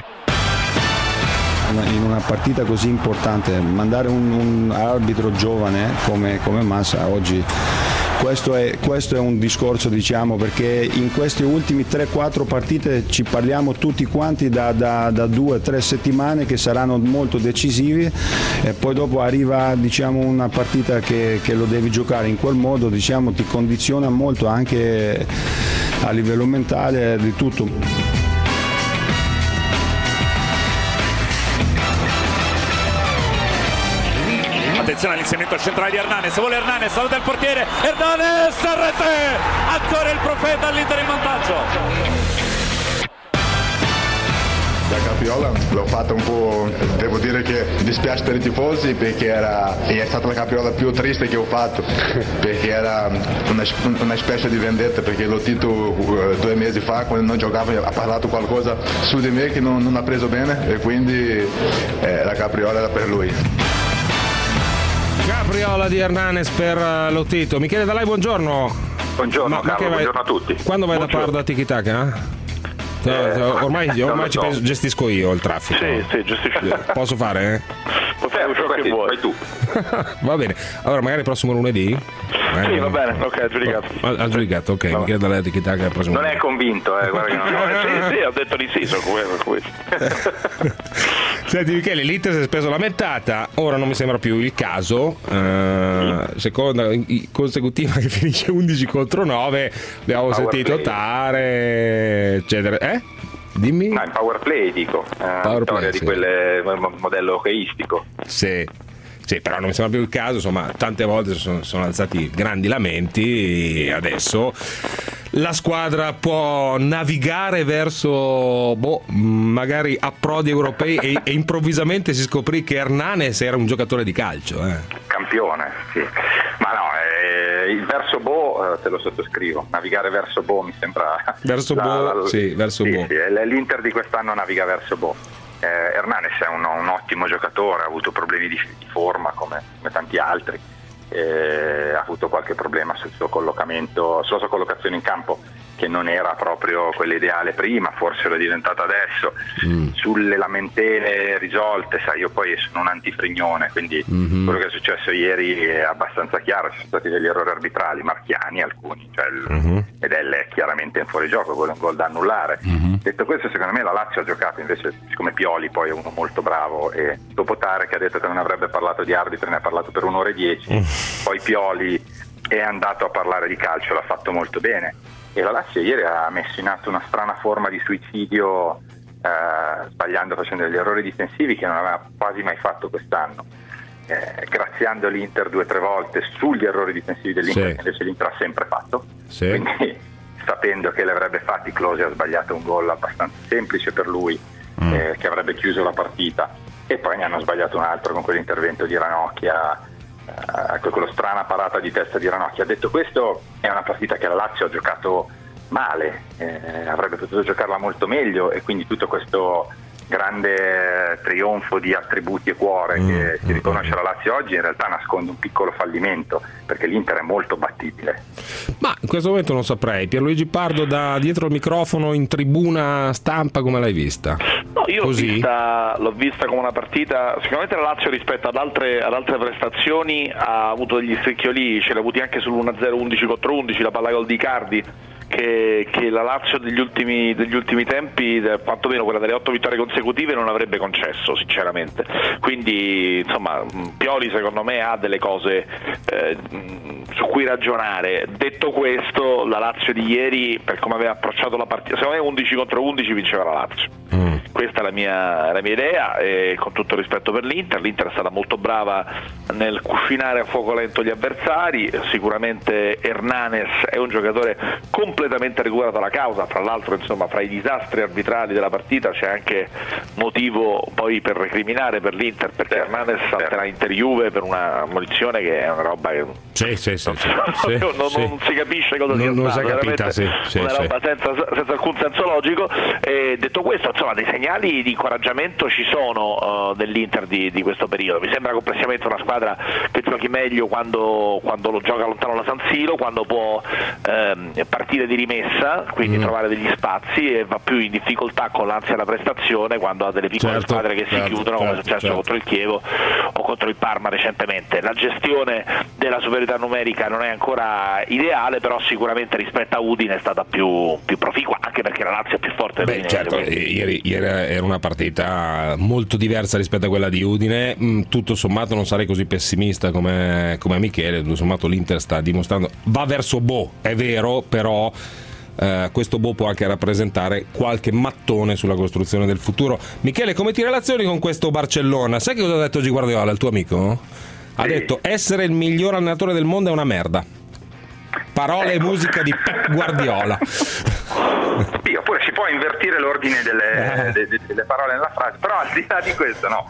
In una partita così importante mandare un, un arbitro giovane come, come Massa oggi, questo è, questo è un discorso, diciamo, perché in queste ultime tre quattro partite ci parliamo tutti quanti da, da, da due tre settimane che saranno molto decisivi, e poi dopo arriva, diciamo, una partita che, che lo devi giocare in quel modo, diciamo, ti condiziona molto anche a livello mentale di tutto. Attenzione all'inserimento centrale di Hernanes, vuole Hernanes, saluta il portiere, Hernanes, rete! Ancora il profeta all'Inter in vantaggio. da capriola l'ho fatta un po', devo dire che dispiace per i tifosi perché era, è stata la capriola più triste che ho fatto, perché era una, una specie di vendetta, perché l'ho detto uh, due mesi fa quando non giocava, ha parlato qualcosa su di me che non, non ha preso bene e quindi eh, la capriola era per lui. Capriola di Hernanes per uh, Lotito. Michele Dalai, buongiorno. Buongiorno, ma, Carlo, ma vai, buongiorno a tutti. Quando vai buongiorno. da Pardo a Tiki-Taka? Eh? Eh, ormai ormai ci penso, gestisco io il traffico. Sì, sì, gestisci. Posso fare? Eh? Potrei ciò che vuoi. Vai tu. Va bene. Allora, magari il prossimo lunedì? Eh, sì, va bene, ok, ha giudicato. Ha giudicato, ok. No. Michele Dalai Tiki-Taka il prossimo Non lunedì. è convinto, eh, guarda che non no, sì, sì, ho detto di sì, sono questo. Senti Michele, l'Inter si è speso la mentata, ora non mi sembra più il caso, eh, seconda consecutiva che finisce undici contro nove, abbiamo Power sentito play. Tare, eccetera. Eh? Dimmi. No, in power play dico, eh, Power vittoria play, di sì. quelle modello hockeyistico. Sì. Sì, però non mi sembra più il caso, insomma, tante volte sono, sono alzati grandi lamenti e adesso la squadra può navigare verso boh, magari approdi europei e, e improvvisamente si scoprì che Hernanes era un giocatore di calcio. Eh. Campione, sì. Ma no, eh, il verso Bo eh, te lo sottoscrivo, navigare verso Bo mi sembra... Verso la, Bo, la, sì, verso sì, Bo. Sì, l'Inter di quest'anno naviga verso Bo. Eh, Hernanes è un, un ottimo giocatore, ha avuto problemi di, di forma come, come tanti altri, eh, ha avuto qualche problema sul suo collocamento, sulla sua collocazione in campo che non era proprio quella ideale prima, forse lo è diventata adesso, mm. sulle lamentele risolte, sai, io poi sono un antifrignone, quindi mm-hmm. quello che è successo ieri è abbastanza chiaro, ci sono stati degli errori arbitrali, marchiani alcuni, cioè il, mm-hmm. ed è chiaramente in fuorigioco, quello è un gol da annullare. Mm-hmm. Detto questo, secondo me la Lazio ha giocato invece, siccome Pioli poi è uno molto bravo e dopo Tare che ha detto che non avrebbe parlato di arbitri, ne ha parlato per un'ora e dieci, mm. poi Pioli è andato a parlare di calcio, l'ha fatto molto bene. E la Lazio ieri ha messo in atto una strana forma di suicidio, eh, sbagliando, facendo degli errori difensivi che non aveva quasi mai fatto quest'anno, eh, graziando l'Inter due o tre volte sugli errori difensivi dell'Inter, sì. che invece l'Inter ha sempre fatto, sì. Quindi sapendo che li avrebbe fatti, Klose ha sbagliato un gol abbastanza semplice per lui, mm. eh, che avrebbe chiuso la partita, e poi ne hanno sbagliato un altro con quell'intervento di Ranocchia, Uh, quello strana parata di testa di Ranocchia. Detto questo, è una partita che la Lazio ha giocato male, eh, avrebbe potuto giocarla molto meglio, e quindi tutto questo grande trionfo di attributi e cuore mm, che si riconosce alla Lazio oggi in realtà nasconde un piccolo fallimento, perché l'Inter è molto battibile. Ma in questo momento non saprei. Pierluigi Pardo, da dietro il microfono in tribuna stampa, come l'hai vista? No, io l'ho Così? vista, l'ho vista come una partita, sicuramente la Lazio rispetto ad altre, ad altre prestazioni ha avuto degli striscioli, ce l'ha avuti anche sull'uno a zero undici contro undici, la palla gol di Icardi, che, che la Lazio degli ultimi, degli ultimi tempi, quantomeno quella delle otto vittorie consecutive, non avrebbe concesso sinceramente. Quindi insomma Pioli secondo me ha delle cose eh, su cui ragionare. Detto questo, la Lazio di ieri, per come aveva approcciato la partita, secondo me undici contro undici vinceva la Lazio. Mm. Questa è la mia, la mia idea, e con tutto rispetto per l'Inter, l'Inter è stata molto brava nel cucinare a fuoco lento gli avversari. Sicuramente Hernanes è un giocatore completamente recuperato alla causa, fra l'altro insomma fra i disastri arbitrali della partita c'è anche motivo poi per recriminare per l'Inter, perché Hernanes salterà Inter Juve per una munizione che è una roba che sì, sì, sì, sì, non, sì, non, sì. non si capisce cosa non, sia non stato, si è capita, sì, sì, una sì. roba senza, senza alcun senso logico. E detto questo, insomma, dei segnali di incoraggiamento ci sono uh, dell'Inter di, di questo periodo. Mi sembra complessivamente una squadra che giochi meglio quando, quando lo gioca lontano da San Siro, quando può ehm, partire di rimessa, quindi mm. trovare degli spazi, e va più in difficoltà con l'ansia da prestazione quando ha delle piccole certo, squadre che certo, si chiudono, come è certo, successo certo. contro il Chievo o contro il Parma recentemente. La gestione della superiorità numerica non è ancora ideale, però sicuramente rispetto a Udine è stata più, più proficua, anche perché la Lazio è più forte. Beh, certo, ieri, ieri era una partita molto diversa rispetto a quella di Udine. Tutto sommato non sarei così pessimista come, come Michele. Tutto sommato l'Inter sta dimostrando, va verso Bo, è vero, però Uh, questo Bo può anche rappresentare qualche mattone sulla costruzione del futuro. Michele, come ti relazioni con questo Barcellona? Sai che cosa ha detto G. Guardiola, il tuo amico? Ha sì. detto: essere il miglior allenatore del mondo è una merda. Parole e musica di Pep Guardiola. Sì, oppure si può invertire l'ordine delle, de, de, delle parole nella frase, però al di là di questo no,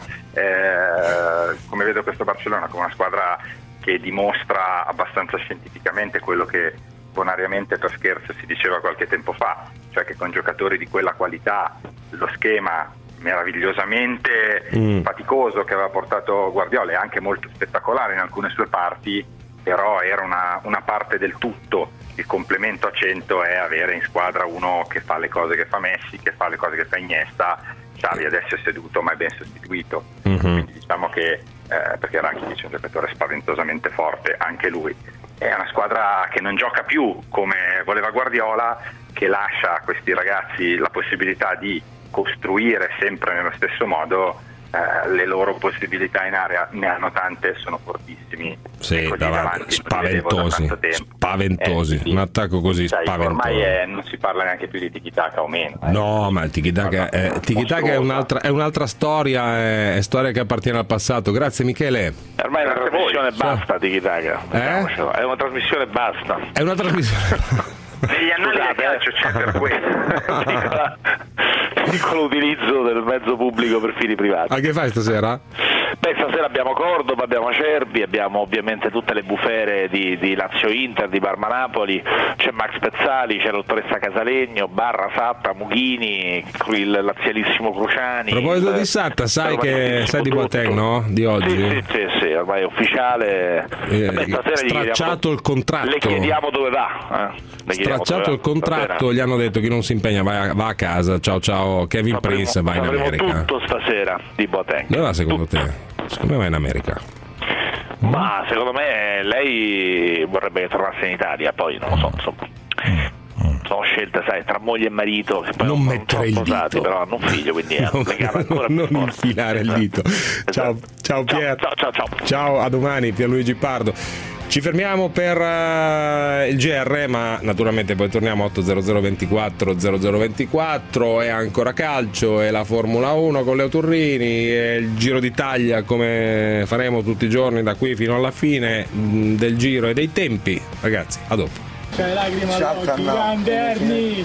eh, come vedo questo Barcellona come una squadra che dimostra abbastanza scientificamente quello che bonariamente per scherzo si diceva qualche tempo fa, cioè che con giocatori di quella qualità lo schema meravigliosamente mm. faticoso che aveva portato Guardiola e anche molto spettacolare in alcune sue parti, però era una, una parte del tutto. Il complemento a cento è avere in squadra uno che fa le cose che fa Messi, che fa le cose che fa Iniesta. Xavi adesso è seduto ma è ben sostituito, mm-hmm. quindi diciamo che eh, perché Rakitic è un giocatore spaventosamente forte anche lui. È una squadra che non gioca più come voleva Guardiola, che lascia a questi ragazzi la possibilità di costruire sempre nello stesso modo. Eh, le loro possibilità in area ne hanno tante, sono fortissimi, sì, davanti, spaventosi, da spaventosi. Eh, un attacco così sai, spaventoso. Ormai è, non si parla neanche più di tiki-taka o meno. Eh. No, ma il tiki-taka, è, tiki-taka è, un'altra, è un'altra storia, è, è storia che appartiene al passato. Grazie Michele. Ormai è una trasmissione basta tiki-taka. Eh? È una trasmissione basta. È una trasmissione. Negli annali del calcio c'è per questo. Piccolo utilizzo del mezzo pubblico per fini privati. Ah, che fai stasera? Beh, stasera abbiamo Cordoba, abbiamo Acerbi, abbiamo ovviamente tutte le bufere di, di Lazio-Inter, di Parma-Napoli, c'è Max Pezzali, c'è la dottoressa Casalegno, Barra, Satta, Mughini, il lazialissimo Cruciani. A proposito di Satta, sai che sai di Boateng, no? Di oggi? Sì, sì, sì, sì, ormai è ufficiale. Eh, Beh, stasera stracciato chiediamo, il contratto. Le chiediamo dove va. Eh? Le stracciato il contratto, stasera. Gli hanno detto chi non si impegna va a, va a casa. Ciao ciao Kevin sapremo, Prince, va in America. Tutto stasera di Boateng. Dove va secondo tutto. te? Secondo me va in America. Ma secondo me lei vorrebbe che tornasse in Italia, poi non lo so, insomma. Sono scelte, sai, tra moglie e marito che poi non, non mettere sono il sposati, dito. però hanno un figlio, quindi è un legame ancora più non forte. infilare il dito. Ciao, ciao Pier. Ciao, ciao, ciao. Ciao, a domani Pierluigi Pardo. Ci fermiamo per uh, il G R, ma naturalmente poi torniamo a otto zero zero ventiquattro zero zero ventiquattro. È ancora calcio, è la Formula uno con Leo Turrini, è il Giro d'Italia come faremo tutti i giorni da qui fino alla fine mh, del Giro e dei tempi. Ragazzi, a dopo. C'è lacrima all'occhio, grande Erni.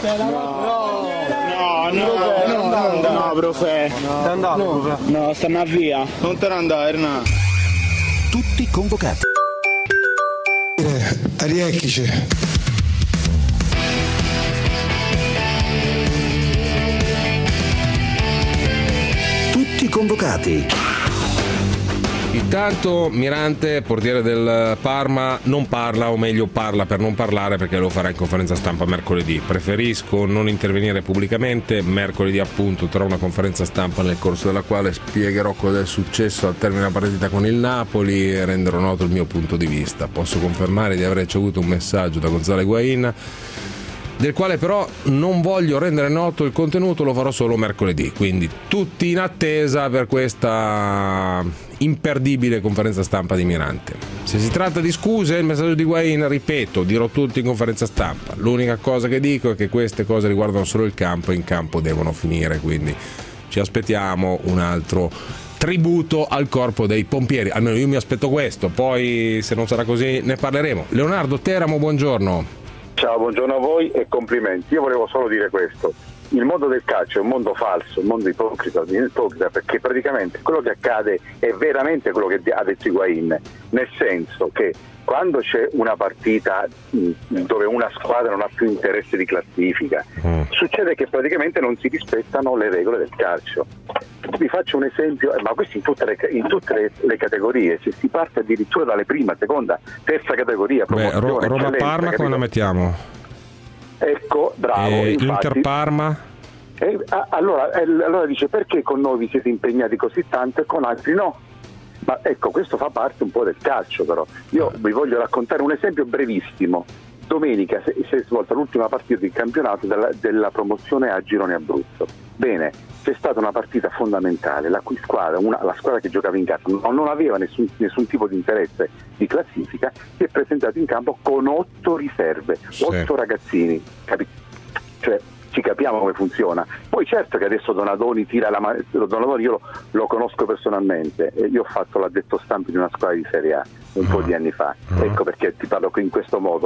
No, no, no, no, no, profe. No, no, stanno a via. Non te ne andare, Erna. Tutti convocati. Rieccoci. Tutti convocati. Intanto Mirante, portiere del Parma, non parla, o meglio parla per non parlare, perché lo farà in conferenza stampa mercoledì. Preferisco non intervenire pubblicamente. Mercoledì appunto tra una conferenza stampa nel corso della quale spiegherò cosa è successo al termine della partita con il Napoli e renderò noto il mio punto di vista. Posso confermare di aver ricevuto un messaggio da Gonzalo Higuaín, del quale però non voglio rendere noto il contenuto, lo farò solo mercoledì, quindi tutti in attesa per questa imperdibile conferenza stampa di Mirante. Se si tratta di scuse, il messaggio di Higuaín, ripeto, dirò tutto in conferenza stampa. L'unica cosa che dico è che queste cose riguardano solo il campo e in campo devono finire, quindi ci aspettiamo un altro tributo al corpo dei pompieri, almeno io mi aspetto questo, poi se non sarà così ne parleremo. Leonardo Teramo, buongiorno. Ciao, buongiorno a voi e complimenti. Io volevo solo dire questo: il mondo del calcio è un mondo falso, un mondo ipocrita, ipocrita perché praticamente quello che accade è veramente quello che ha detto Higuaín, nel senso che quando c'è una partita dove una squadra non ha più interesse di classifica, mm. succede che praticamente non si rispettano le regole del calcio. Vi faccio un esempio, ma questo in tutte le, in tutte le, le categorie, se si parte addirittura dalle prima, seconda, terza categoria. Beh, Ro- Roma-Parma come la mettiamo? Ecco, bravo. E infatti, Inter-Parma? Eh, allora, eh, allora dice, perché con noi vi siete impegnati così tanto e con altri no? Ma ecco, questo fa parte un po' del calcio, però. Io vi voglio raccontare un esempio brevissimo. Domenica si è svolta l'ultima partita del campionato della, della promozione a Girone Abruzzo. Bene, c'è stata una partita fondamentale, la cui squadra, una, la squadra che giocava in casa, non, non aveva nessun, nessun tipo di interesse di classifica, si è presentata in campo con otto riserve, sì. otto ragazzini, capi- cioè ci capiamo come funziona. Poi certo che adesso Donadoni tira la mano, Donadoni io lo, lo conosco personalmente, e io ho fatto l'addetto stampa di una squadra di Serie A un uh-huh. po' di anni fa, uh-huh. ecco perché ti parlo in questo modo.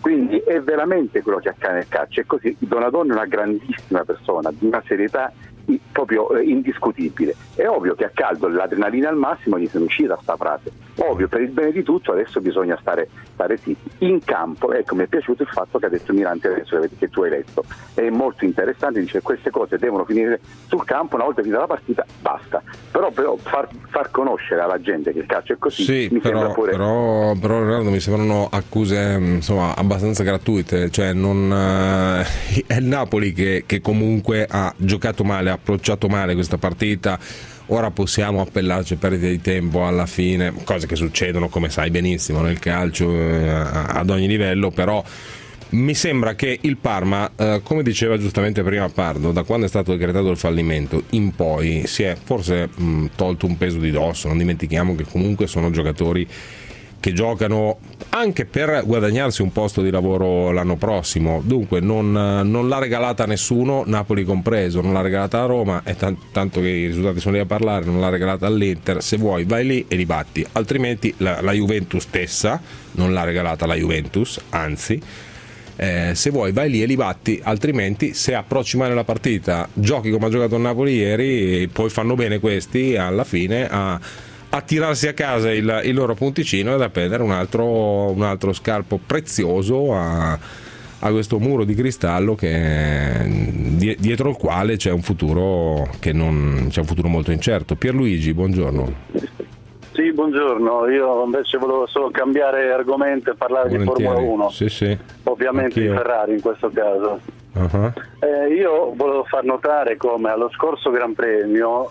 Quindi è veramente quello che accade nel calcio, è così. Donadoni è una grandissima persona, di una serietà proprio eh, indiscutibile. È ovvio che a caldo l'adrenalina al massimo gli sono uscita sta frase. Ovvio, per il bene di tutto adesso bisogna stare, stare zitti. In campo, ecco, mi è piaciuto il fatto che ha detto Mirante adesso che tu hai letto, è molto interessante, dice queste cose devono finire sul campo, una volta finita la partita basta. Però, però far, far conoscere alla gente che il calcio è così, sì, mi però, sembra pure... però, però Leonardo, mi sembrano accuse insomma abbastanza gratuite, cioè non eh, è il Napoli che, che comunque ha giocato male, ha approcciato male questa partita. Ora possiamo appellarci a perdita di tempo alla fine, cose che succedono come sai benissimo nel calcio eh, ad ogni livello, però mi sembra che il Parma, eh, come diceva giustamente prima Pardo, da quando è stato decretato il fallimento in poi si è forse mh, tolto un peso di dosso. Non dimentichiamo che comunque sono giocatori che giocano anche per guadagnarsi un posto di lavoro l'anno prossimo, dunque non, non l'ha regalata a nessuno, Napoli compreso, non l'ha regalata a Roma, e t- tanto che i risultati sono lì a parlare, non l'ha regalata all'Inter. Se vuoi vai lì e li batti, altrimenti la, la Juventus stessa non l'ha regalata alla Juventus, anzi eh, se vuoi vai lì e li batti, altrimenti se approcci male la partita, giochi come ha giocato il Napoli ieri, poi fanno bene questi alla fine a a tirarsi a casa il, il loro punticino ed a prendere un altro, un altro scalpo prezioso a, a questo muro di cristallo che dietro il quale c'è un futuro che non c'è un futuro molto incerto. Pierluigi, buongiorno. Sì, buongiorno, io invece volevo solo cambiare argomento e parlare Volentieri. di Formula uno, sì, sì. ovviamente Anch'io. di Ferrari in questo caso. Uh-huh. Eh, io volevo far notare come allo scorso Gran Premio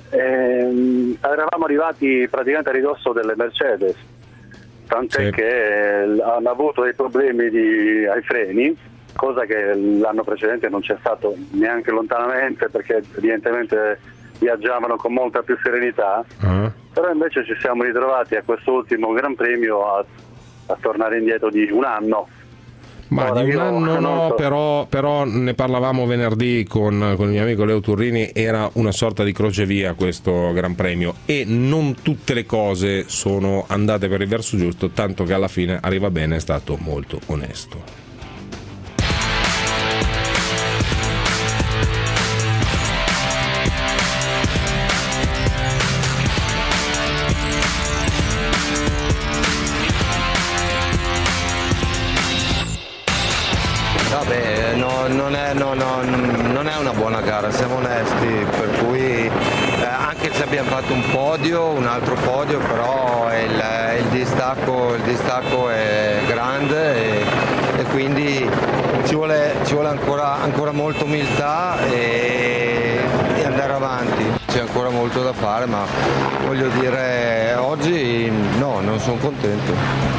ehm, eravamo arrivati praticamente a ridosso delle Mercedes, tant'è sì. che eh, hanno avuto dei problemi di, ai freni, cosa che l'anno precedente non c'è stato neanche lontanamente, perché evidentemente viaggiavano con molta più serenità. Uh-huh. Però invece ci siamo ritrovati a quest'ultimo Gran Premio a, a tornare indietro di un anno. Ma Ora, di un io anno no, so. però, però ne parlavamo venerdì con, con il mio amico Leo Turrini, era una sorta di crocevia questo Gran Premio e non tutte le cose sono andate per il verso giusto, tanto che alla fine arriva bene, è stato molto onesto. Vabbè, no, non, è, no, no, non è una buona gara, siamo onesti, per cui eh, anche se abbiamo fatto un podio, un altro podio, però il, il, distacco, il distacco è grande e, e quindi ci vuole, ci vuole ancora, ancora molta umiltà e, e andare avanti. C'è ancora molto da fare, ma voglio dire, oggi no, non sono contento.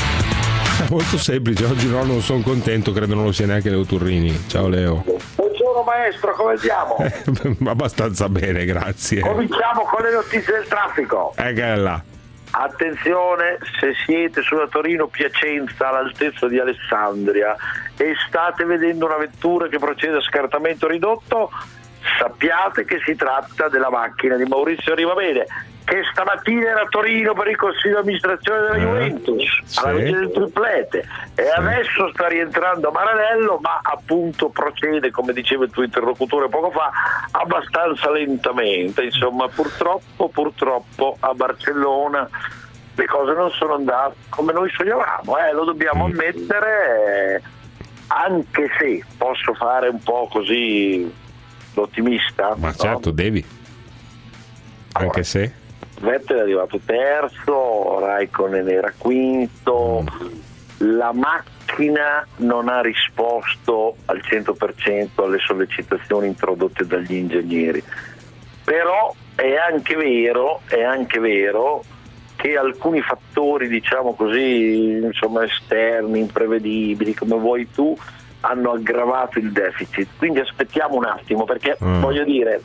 Molto semplice, oggi no, non sono contento, credo non lo sia neanche Leo Turrini. Ciao Leo. Buongiorno maestro, come andiamo? Abbastanza bene, grazie. Cominciamo con le notizie del traffico. Eccola là. Attenzione, se siete sulla Torino-Piacenza all'altezza di Alessandria e state vedendo una vettura che procede a scartamento ridotto, sappiate che si tratta della macchina di Maurizio Rivabene, che stamattina era a Torino per il consiglio di amministrazione della Juventus, sì. alla vigilia del triplete, e sì. adesso sta rientrando a Maranello, ma appunto procede, come diceva il tuo interlocutore poco fa, abbastanza lentamente. Insomma, purtroppo, purtroppo a Barcellona le cose non sono andate come noi sognavamo, eh, lo dobbiamo ammettere, anche se posso fare un po' così l'ottimista. Ma certo, no? Devi. Anche allora, se Vettel è arrivato terzo, Raikkonen era quinto, mm. la macchina non ha risposto al cento per cento alle sollecitazioni introdotte dagli ingegneri, però è anche vero, è anche vero che alcuni fattori, diciamo così, insomma esterni, imprevedibili, come vuoi tu, hanno aggravato il deficit. Quindi aspettiamo un attimo, perché mm. voglio dire,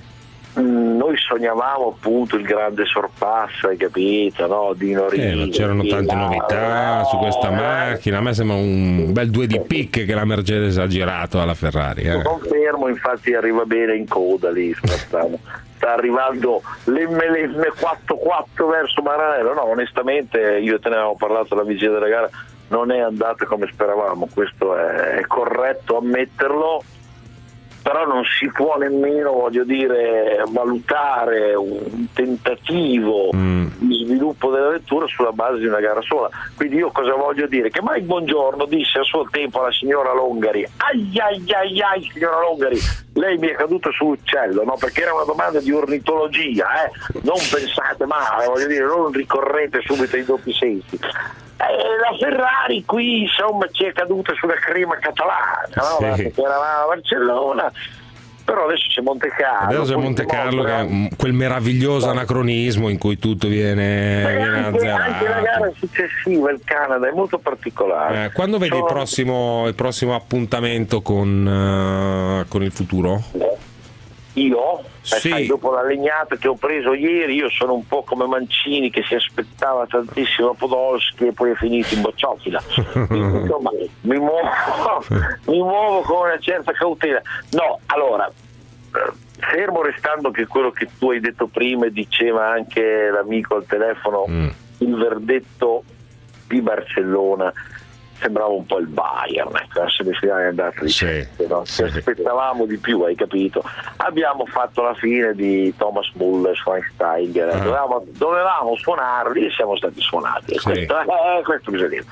noi sognavamo appunto il grande sorpasso, hai capito, no? Di Norini, eh, c'erano tante là, novità no, su questa eh. macchina. A me sembra un bel due di picche che la Mercedes ha girato alla Ferrari, eh. Lo confermo, infatti arriva bene in coda lì sulla strada. Sta arrivando l'emme emme quarantaquattro verso Maranello. No, onestamente io te ne avevo parlato alla vigilia della gara, non è andata come speravamo, questo è, è corretto ammetterlo, però non si può nemmeno, voglio dire, valutare un tentativo mm. di sviluppo della vettura sulla base di una gara sola. Quindi io cosa voglio dire? Che Mike Bongiorno disse a suo tempo alla signora Longari: ai ai ai ai signora Longari, lei mi è caduta sull'uccello, no? Perché era una domanda di ornitologia, eh? Non pensate male, voglio dire, non ricorrete subito ai doppi sensi. Eh, la Ferrari qui insomma ci è caduta sulla crema catalana, no? Sì. Perché eravamo a Barcellona, però adesso c'è Monte Carlo. Adesso c'è Monte Carlo, che è quel meraviglioso anacronismo in cui tutto viene, Beh, viene anche, azzerato. anche la gara successiva, il Canada, è molto particolare. Eh, quando vedi Sono... il, prossimo, il prossimo appuntamento con, uh, con il futuro? Io? Sì. Eh, sai, dopo la legnata che ho preso ieri, io sono un po' come Mancini che si aspettava tantissimo Podolski e poi è finito in bocciofila. Quindi, insomma, mi muovo, mi muovo con una certa cautela. No, allora, fermo restando che quello che tu hai detto prima e diceva anche l'amico al telefono, mm. il verdetto di Barcellona sembrava un po' il Bayern, ecco, la semifinale è andata di sì, no? Ci sì. aspettavamo di più, hai capito? Abbiamo fatto la fine di Thomas Muller, Schweinsteiger, ah. dovevamo, dovevamo suonarli e siamo stati suonati, e sì. questo, eh, questo bisogna dire.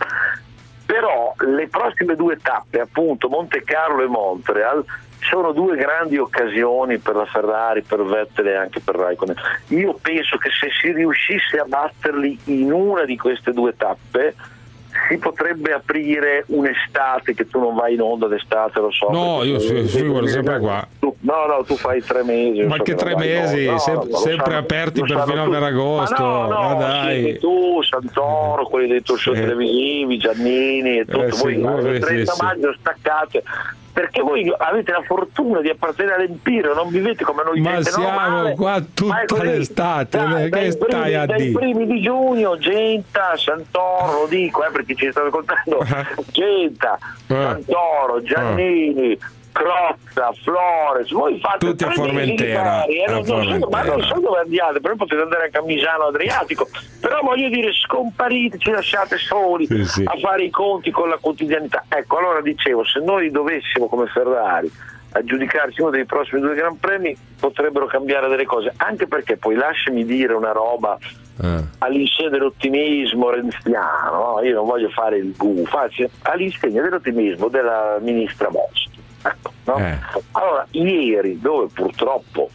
Però le prossime due tappe, appunto Monte Carlo e Montreal, sono due grandi occasioni per la Ferrari, per Vettel e anche per Raikkonen. Io penso che se si riuscisse a batterli in una di queste due tappe si potrebbe aprire un'estate, che tu non vai in onda d'estate, lo so. No, io figuro sempre qua. Tu, no, no, tu fai tre mesi. Ma so che tre mesi, no, sem- no, sempre sanno, aperti per fino a Ferragosto. Ma no, no, ma dai. sì, tu, Santoro, quelli dei talk show sì. televisivi, Giannini e tutto, eh, voi sì, il trenta sì, maggio sì. staccate. Perché voi avete la fortuna di appartenere all'Empiro, non vivete come noi. Ma gente siamo normale, qua tutta l'estate, dai, che stai primi, a dire? Dai primi di giugno, Genta, Santoro, lo dico eh, perché ci state ascoltando, Genta, Santoro, Giannini, Crozza, Flores, voi fate tutti a Formentera, cari, eh, non, a non so, ma non so dove andiate, però potete andare anche a Misano Adriatico, però voglio dire, scomparite, ci lasciate soli sì, sì. a fare i conti con la quotidianità. Ecco, allora dicevo, se noi dovessimo come Ferrari aggiudicarci uno dei prossimi due Gran Premi, potrebbero cambiare delle cose, anche perché poi lasciami dire una roba eh. all'insegna dell'ottimismo renziano, no? Io non voglio fare il gufo, all'insegna dell'ottimismo della ministra Boschi. Ecco, no? eh. Allora, ieri, dove purtroppo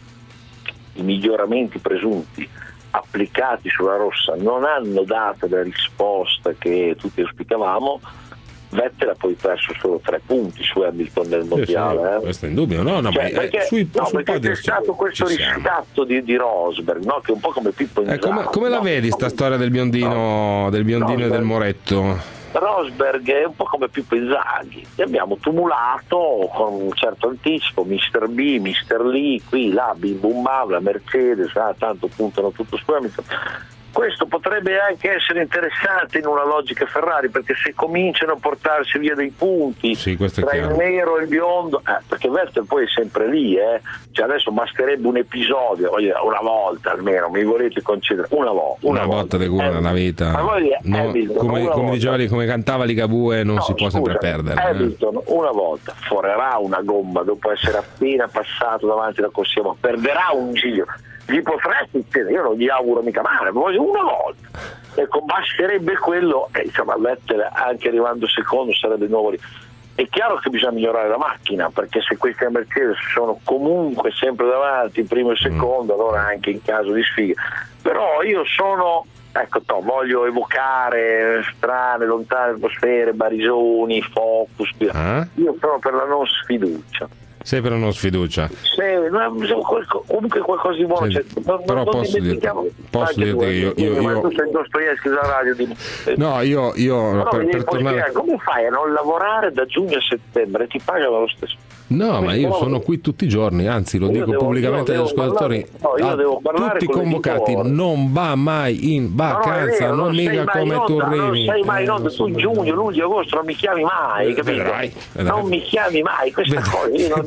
i miglioramenti presunti applicati sulla rossa non hanno dato la risposta che tutti auspicavamo, Vettel ha poi perso solo tre punti su Hamilton nel mondiale. Sì, sì, eh. questo è indubbio, no? no, cioè, ma perché, sui, no, sul perché c'è stato questo riscatto di, di Rosberg, no? Che è un po' come Pippo Inzaghi. Eh, come, come la no? vedi sta storia del biondino, no. del biondino e del Moretto? Rosberg è un po' come Pippo Inzaghi, li abbiamo tumulato con un certo anticipo, mister B, mister Lee, qui, là, bim bum bam, la Mercedes, ah, tanto puntano tutto su Hamilton. Questo potrebbe anche essere interessante in una logica Ferrari, perché se cominciano a portarsi via dei punti sì, questo è tra chiaro. il nero e il biondo, eh, perché Vettel poi è sempre lì, eh. Cioè adesso basterebbe un episodio, una volta almeno, mi volete concedere una volta, una, una volta di cuore nella vita. Ma voi, no, Hamilton, come, come diceva lì, come cantava Ligabue, non no, si può scusa, sempre perdere. Hamilton eh. una volta forerà una gomma dopo essere appena passato davanti alla corsia, ma perderà un giro. Gli potrà succedere, io non gli auguro mica male, ma voglio una volta. Ecco, basterebbe quello, e insomma Vettel anche arrivando secondo sarebbe nuovo lì. È chiaro che bisogna migliorare la macchina, perché se questi Mercedes sono comunque sempre davanti, primo e secondo, mm. allora anche in caso di sfiga. Però io sono, ecco, to, voglio evocare strane, lontane atmosfere, Barisoni, Focus, eh? Io sono per la non sfiducia. Sei per una sfiducia. Sì, comunque qualcosa di buono c'è. Non, però non posso dirti, posso dirti che io, io, io, io... tu sei Dostoevskij della radio di... no io, io per, per tornare... come fai a non lavorare da giugno a settembre? Ti pagano lo stesso. No, come ma io sono qui tutti i giorni, anzi lo dico devo, pubblicamente agli ascoltatori, no, tutti convocati, non va mai in vacanza, no, no, non, non mica come onda, Turrini. Non sei mai in onda, tu giugno, luglio, agosto non mi chiami mai, capito? Vedrai, vedrai. Non mi chiami mai, questa cosa io non,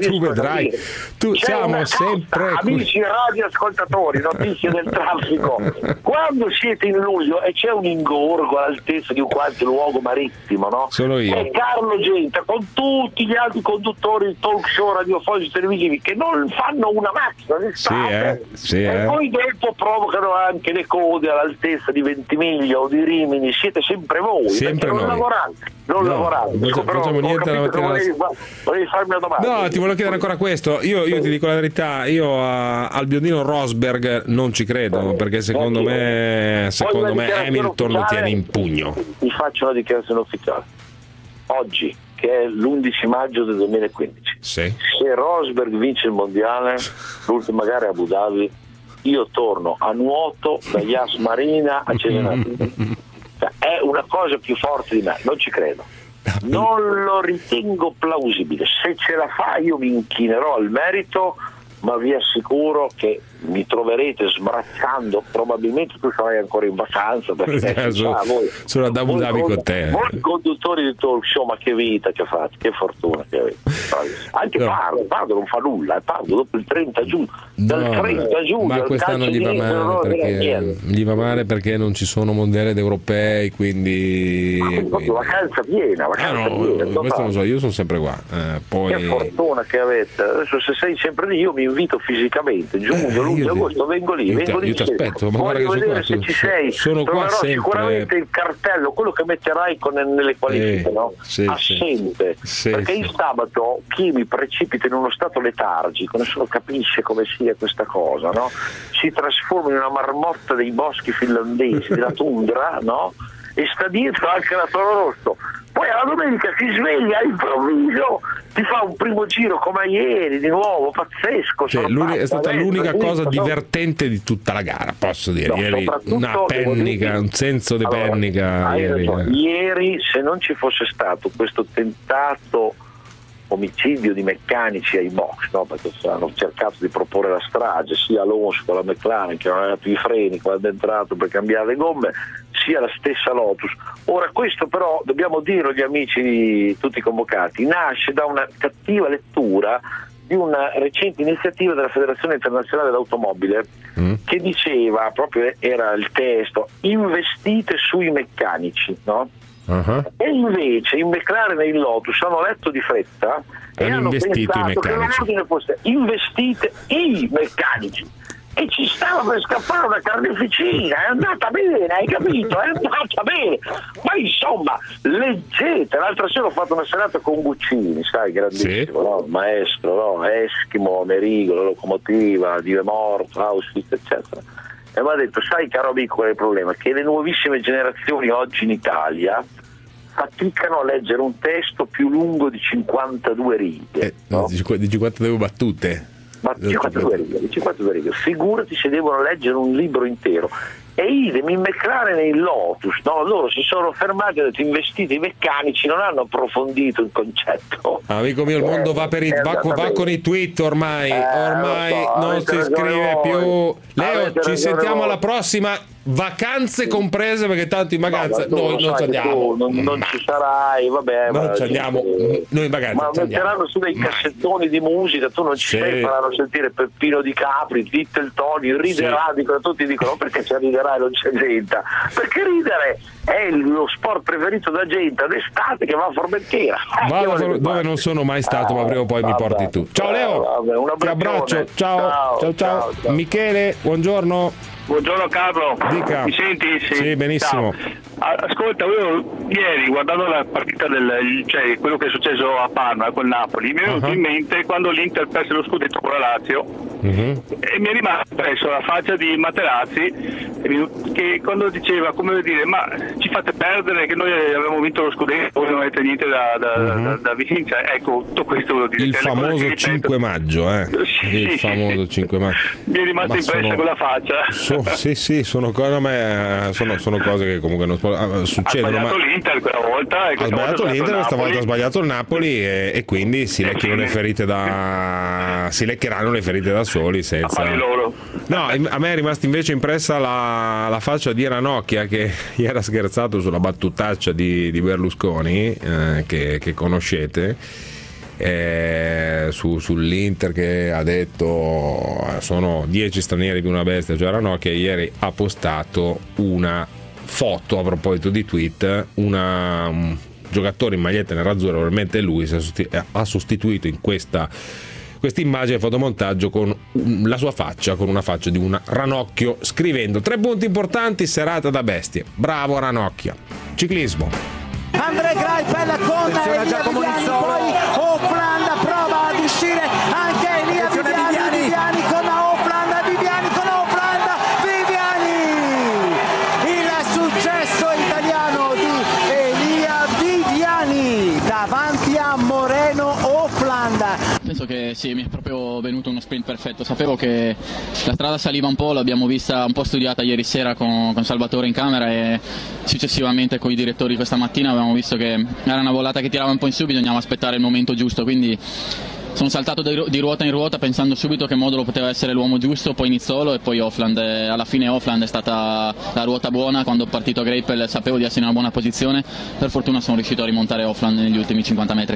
tu vedrai, tu C'è siamo una sempre cosa, amici radioascoltatori, notizie del traffico. Quando siete in luglio e c'è un ingorgo all'altezza di un qualche luogo marittimo, no? Sono io. E Carlo Genta con tutti gli altri conduttori di talk show radiofonici televisivi che non fanno una macchina d'estate, Sì, eh, sì, e eh. poi dopo provocano anche le code all'altezza di Ventimiglia o di Rimini. Siete sempre voi, Sempre perché non noi. lavorate, non No, lavorate. non Dico, facciamo però, ho niente la capito che mattina alla volevi, fa- volevi farmi una domanda. No, ti volevo chiedere ancora questo. Io, io ti dico la verità, io a- al biondino Rosberg non ci credo, perché secondo me secondo me Hamilton lo tiene in pugno. Vi faccio una dichiarazione ufficiale. Oggi, che è l'undici maggio del duemilaquindici, Sì. se Rosberg vince il mondiale, l'ultima gara è a Abu Dhabi, io torno a nuoto da Yas Marina a Cesenatico. Cioè, è una cosa più forte di me, non ci credo. Non lo ritengo plausibile. Se ce la fa io mi inchinerò al merito, ma vi assicuro che mi troverete sbracciando, probabilmente tu sarai ancora in vacanza perché sono, sa, voi, sono ad Abu voi Dhabi con- con te. voi conduttori di talk show, ma che vita che fate, che fortuna che avete. Anche No. Pardo, Pardo non fa nulla, Pardo dopo il trenta giugno, dal No, trenta giugno ma al quest'anno calcio gli va di Inter non male viene perché niente. gli va male perché non ci sono mondiali ed europei, quindi, Proprio quindi- vacanza piena, Ah, vacanza no, piena. questo totale. non so, io sono sempre qua. Eh, Che poi fortuna che avete. Adesso se sei sempre lì io mi invito fisicamente, giugno, luglio, io ti- agosto, vengo lì, io ti- vengo lì. io ti aspetto, ma guarda voglio che sono vedere qua, se ci sono- sei. sono qua Troverò sempre. sicuramente il cartello, quello che metterai con, nelle qualifiche, Sì, no? sì, assente. sì. Perché Sì, il sì. sabato chi mi precipita in uno stato letargico, nessuno capisce come sia questa cosa, no? Si trasforma in una marmotta dei boschi finlandesi, della tundra, no? E sta dietro anche la Toro Rosso. Poi alla domenica si sveglia all'improvviso, ti fa un primo giro come ieri, di nuovo, pazzesco. Cioè, sono l'uni- è pazzo, stata adesso, l'unica adesso, cosa sono- divertente di tutta la gara, posso dire. No, Ieri soprattutto una devo pennica, dire- un senso di Allora, pennica. hai Ieri, ragione. eh. Ieri, se non ci fosse stato questo tentato omicidio di meccanici ai box, no? Perché hanno cercato di proporre la strage sia Alonso con la McLaren che non aveva più i freni quando è entrato per cambiare le gomme, sia la stessa Lotus. Ora questo però, dobbiamo dirlo agli amici tutti convocati, nasce da una cattiva lettura di una recente iniziativa della Federazione Internazionale dell'Automobile Mm. che diceva, proprio era il testo, investite sui meccanici, no? Uh-huh. E invece in McLaren e in Lotus hanno letto di fretta e Hanno hanno investito i pensato che meccanici. l'ordine fosse investite i meccanici, e ci stava per scappare una carneficina. È andata bene, hai capito? È andata bene, ma insomma leggete. L'altra sera ho fatto una serata con Guccini, sai, grandissimo, Sì. no? Maestro, no? Eskimo, Amerigo, la locomotiva, Dive Morto, Auschwitz, eccetera. E mi ha detto, sai caro amico qual è il problema? Che le nuovissime generazioni oggi in Italia faticano a leggere un testo più lungo di cinquantadue righe. Eh, no, di cinqu- di cinquantadue battute. Ma cinquantadue righe, di cinquantadue righe. Figurati se devono leggere un libro intero. E idem in McLaren e in Lotus, no? Loro si sono fermati e hanno detto investiti i meccanici, non hanno approfondito il concetto. Amico mio, il mondo va, per i, Eh, va, è va andata con i tweet ormai, Eh, ormai lo so, non avete si ragione scrive voi. più. Leo, Avete ci ragione sentiamo voi. alla prossima, vacanze comprese, perché tanto in vacanza No, ma tu noi lo non sai ci che andiamo. tu non, non ci sarai, vabbè. Non ma ci andiamo, noi in vacanza Ma ci andiamo. metteranno su dei cassettoni di musica, tu non ci Sì. sei, faranno sentire Peppino Di Capri, Little Tony, riderà, dicono, tutti dicono perché ci riderai, non c'è gente. Perché ridere è lo sport preferito da gente d'estate che va a Formentera. Eh, Vado che a- volete dove fare? non sono mai stato, ma prima o poi mi vabbè. porti tu. Ciao Leo, Vabbè, un ti abbraccio. abbraccione. Ciao, ciao, ciao. ciao, ciao. Michele, buongiorno. Buongiorno Carlo, Dica. mi senti? Sì, benissimo. Ciao. Ah, Ascolta, io ieri guardando la partita del, cioè quello che è successo a Parma col Napoli, mi è venuto Uh-huh. in mente quando l'Inter perse lo scudetto con la Lazio Mhm. e mi è rimasto presso la faccia di Materazzi e mi- che quando diceva, come dire, ma ci fate perdere che noi abbiamo vinto lo scudetto, voi non avete niente da, da, Mhm. da, da vincere. Ecco, tutto questo volevo dire. Il che le cose famoso che ripeto- cinque maggio, eh. Sì, Il sì, famoso cinque maggio. mi è rimasta Ma impressa sono- quella faccia. So- sì, sì, sono cose, ma, eh, sono, sono cose che comunque non ah, Ha succedono. sbagliato Ma l'Inter quella volta e ha questa sbagliato volta l'Inter, il stavolta ha Napoli. sbagliato il Napoli e, e quindi si lecchino le ferite da si leccheranno le ferite da soli senza. Affari loro. No, a me è rimasta invece impressa la, la faccia di Ranocchia che gli era scherzato sulla battutaccia di, di Berlusconi, eh, che, che conoscete, eh, su, sull'Inter che ha detto sono dieci stranieri più una bestia, cioè Ranocchia ieri ha postato una foto a proposito di tweet, una, un giocatore in maglietta nerazzurra, probabilmente lui ha sostituito in questa questa immagine fotomontaggio con la sua faccia, con una faccia di un Ranocchio, scrivendo tre punti importanti, serata da bestie. Bravo Ranocchia. Ciclismo. André Greipel con Elia Viviani, poi Hofland prova ad uscire anche Elia Viviani, Viviani con Hofland, Viviani con Hofland, Viviani! Il successo italiano di Elia Viviani davanti a Moreno Hofland. Penso che sì, mi è proprio venuto uno sprint perfetto. Sapevo che la strada saliva un po', l'abbiamo vista un po' studiata ieri sera con, con Salvatore in camera e successivamente con i direttori questa mattina abbiamo visto che era una volata che tirava un po' in su, bisognava aspettare il momento giusto, quindi sono saltato di ruota in ruota pensando subito che Modolo poteva essere l'uomo giusto, poi Nizzolo e poi Hofland. Alla fine Hofland è stata la ruota buona, quando ho partito a Greipel sapevo di essere in una buona posizione, per fortuna sono riuscito a rimontare Hofland negli ultimi cinquanta metri.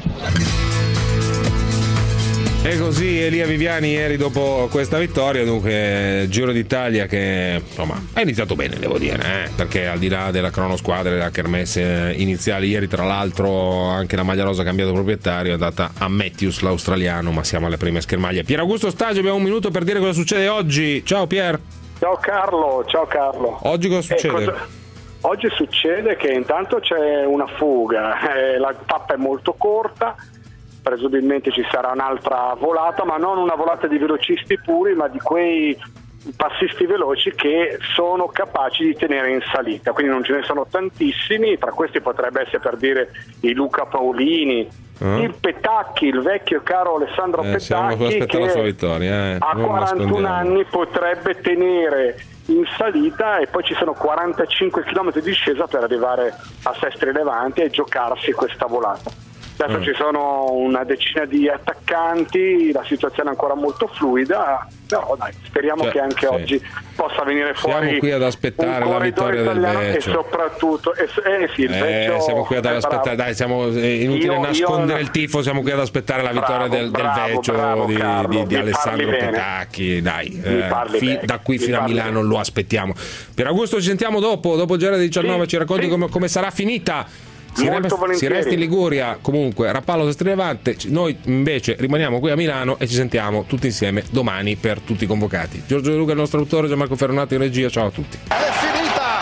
E così Elia Viviani ieri dopo questa vittoria, dunque Giro d'Italia che insomma ha iniziato bene, devo dire, eh? Perché al di là della cronosquadra e della kermesse iniziali, ieri tra l'altro anche la maglia rosa ha cambiato proprietario, è andata a Matthews l'australiano, ma siamo alle prime schermaglie. Pier Augusto Stagio, abbiamo un minuto per dire cosa succede oggi. Ciao Pier. Ciao Carlo, ciao Carlo. Oggi cosa succede? Eh, cosa... Oggi succede che intanto c'è una fuga, eh, la tappa è molto corta, presumibilmente ci sarà un'altra volata, ma non una volata di velocisti puri, ma di quei passisti veloci che sono capaci di tenere in salita, quindi non ce ne sono tantissimi, tra questi potrebbe essere, per dire, i Luca Paolini, uh-huh. il Petacchi, il vecchio caro Alessandro eh, Petacchi, che la sua vittoria, eh. a quarantuno anni potrebbe tenere in salita, e poi ci sono quarantacinque chilometri di discesa per arrivare a Sestri Levante e giocarsi questa volata. Adesso mm. ci sono una decina di attaccanti, la situazione è ancora molto fluida, però dai, speriamo cioè, che anche sì. oggi possa venire fuori. Siamo qui ad aspettare la vittoria del Vecchio e soprattutto eh, eh, sì, il eh, Vecchio siamo qui ad aspettare, dai, siamo eh, inutile io, nascondere io... il tifo, siamo qui ad aspettare la vittoria bravo, del, bravo, del Vecchio bravo, di, Carlo, di, di Alessandro Petacchi, dai, eh, fi, da qui fino a Milano bene. Lo aspettiamo. Pier Augusto, ci sentiamo dopo, dopo il Giro diciannove, sì, ci racconti sì. come, come sarà finita. Si, resta, si resta in Liguria, comunque Rapallo Sestri Levante, noi invece rimaniamo qui a Milano e ci sentiamo tutti insieme domani per tutti i convocati. Giorgio De Luca, il nostro autore, Gianmarco Ferronato in regia, ciao a tutti.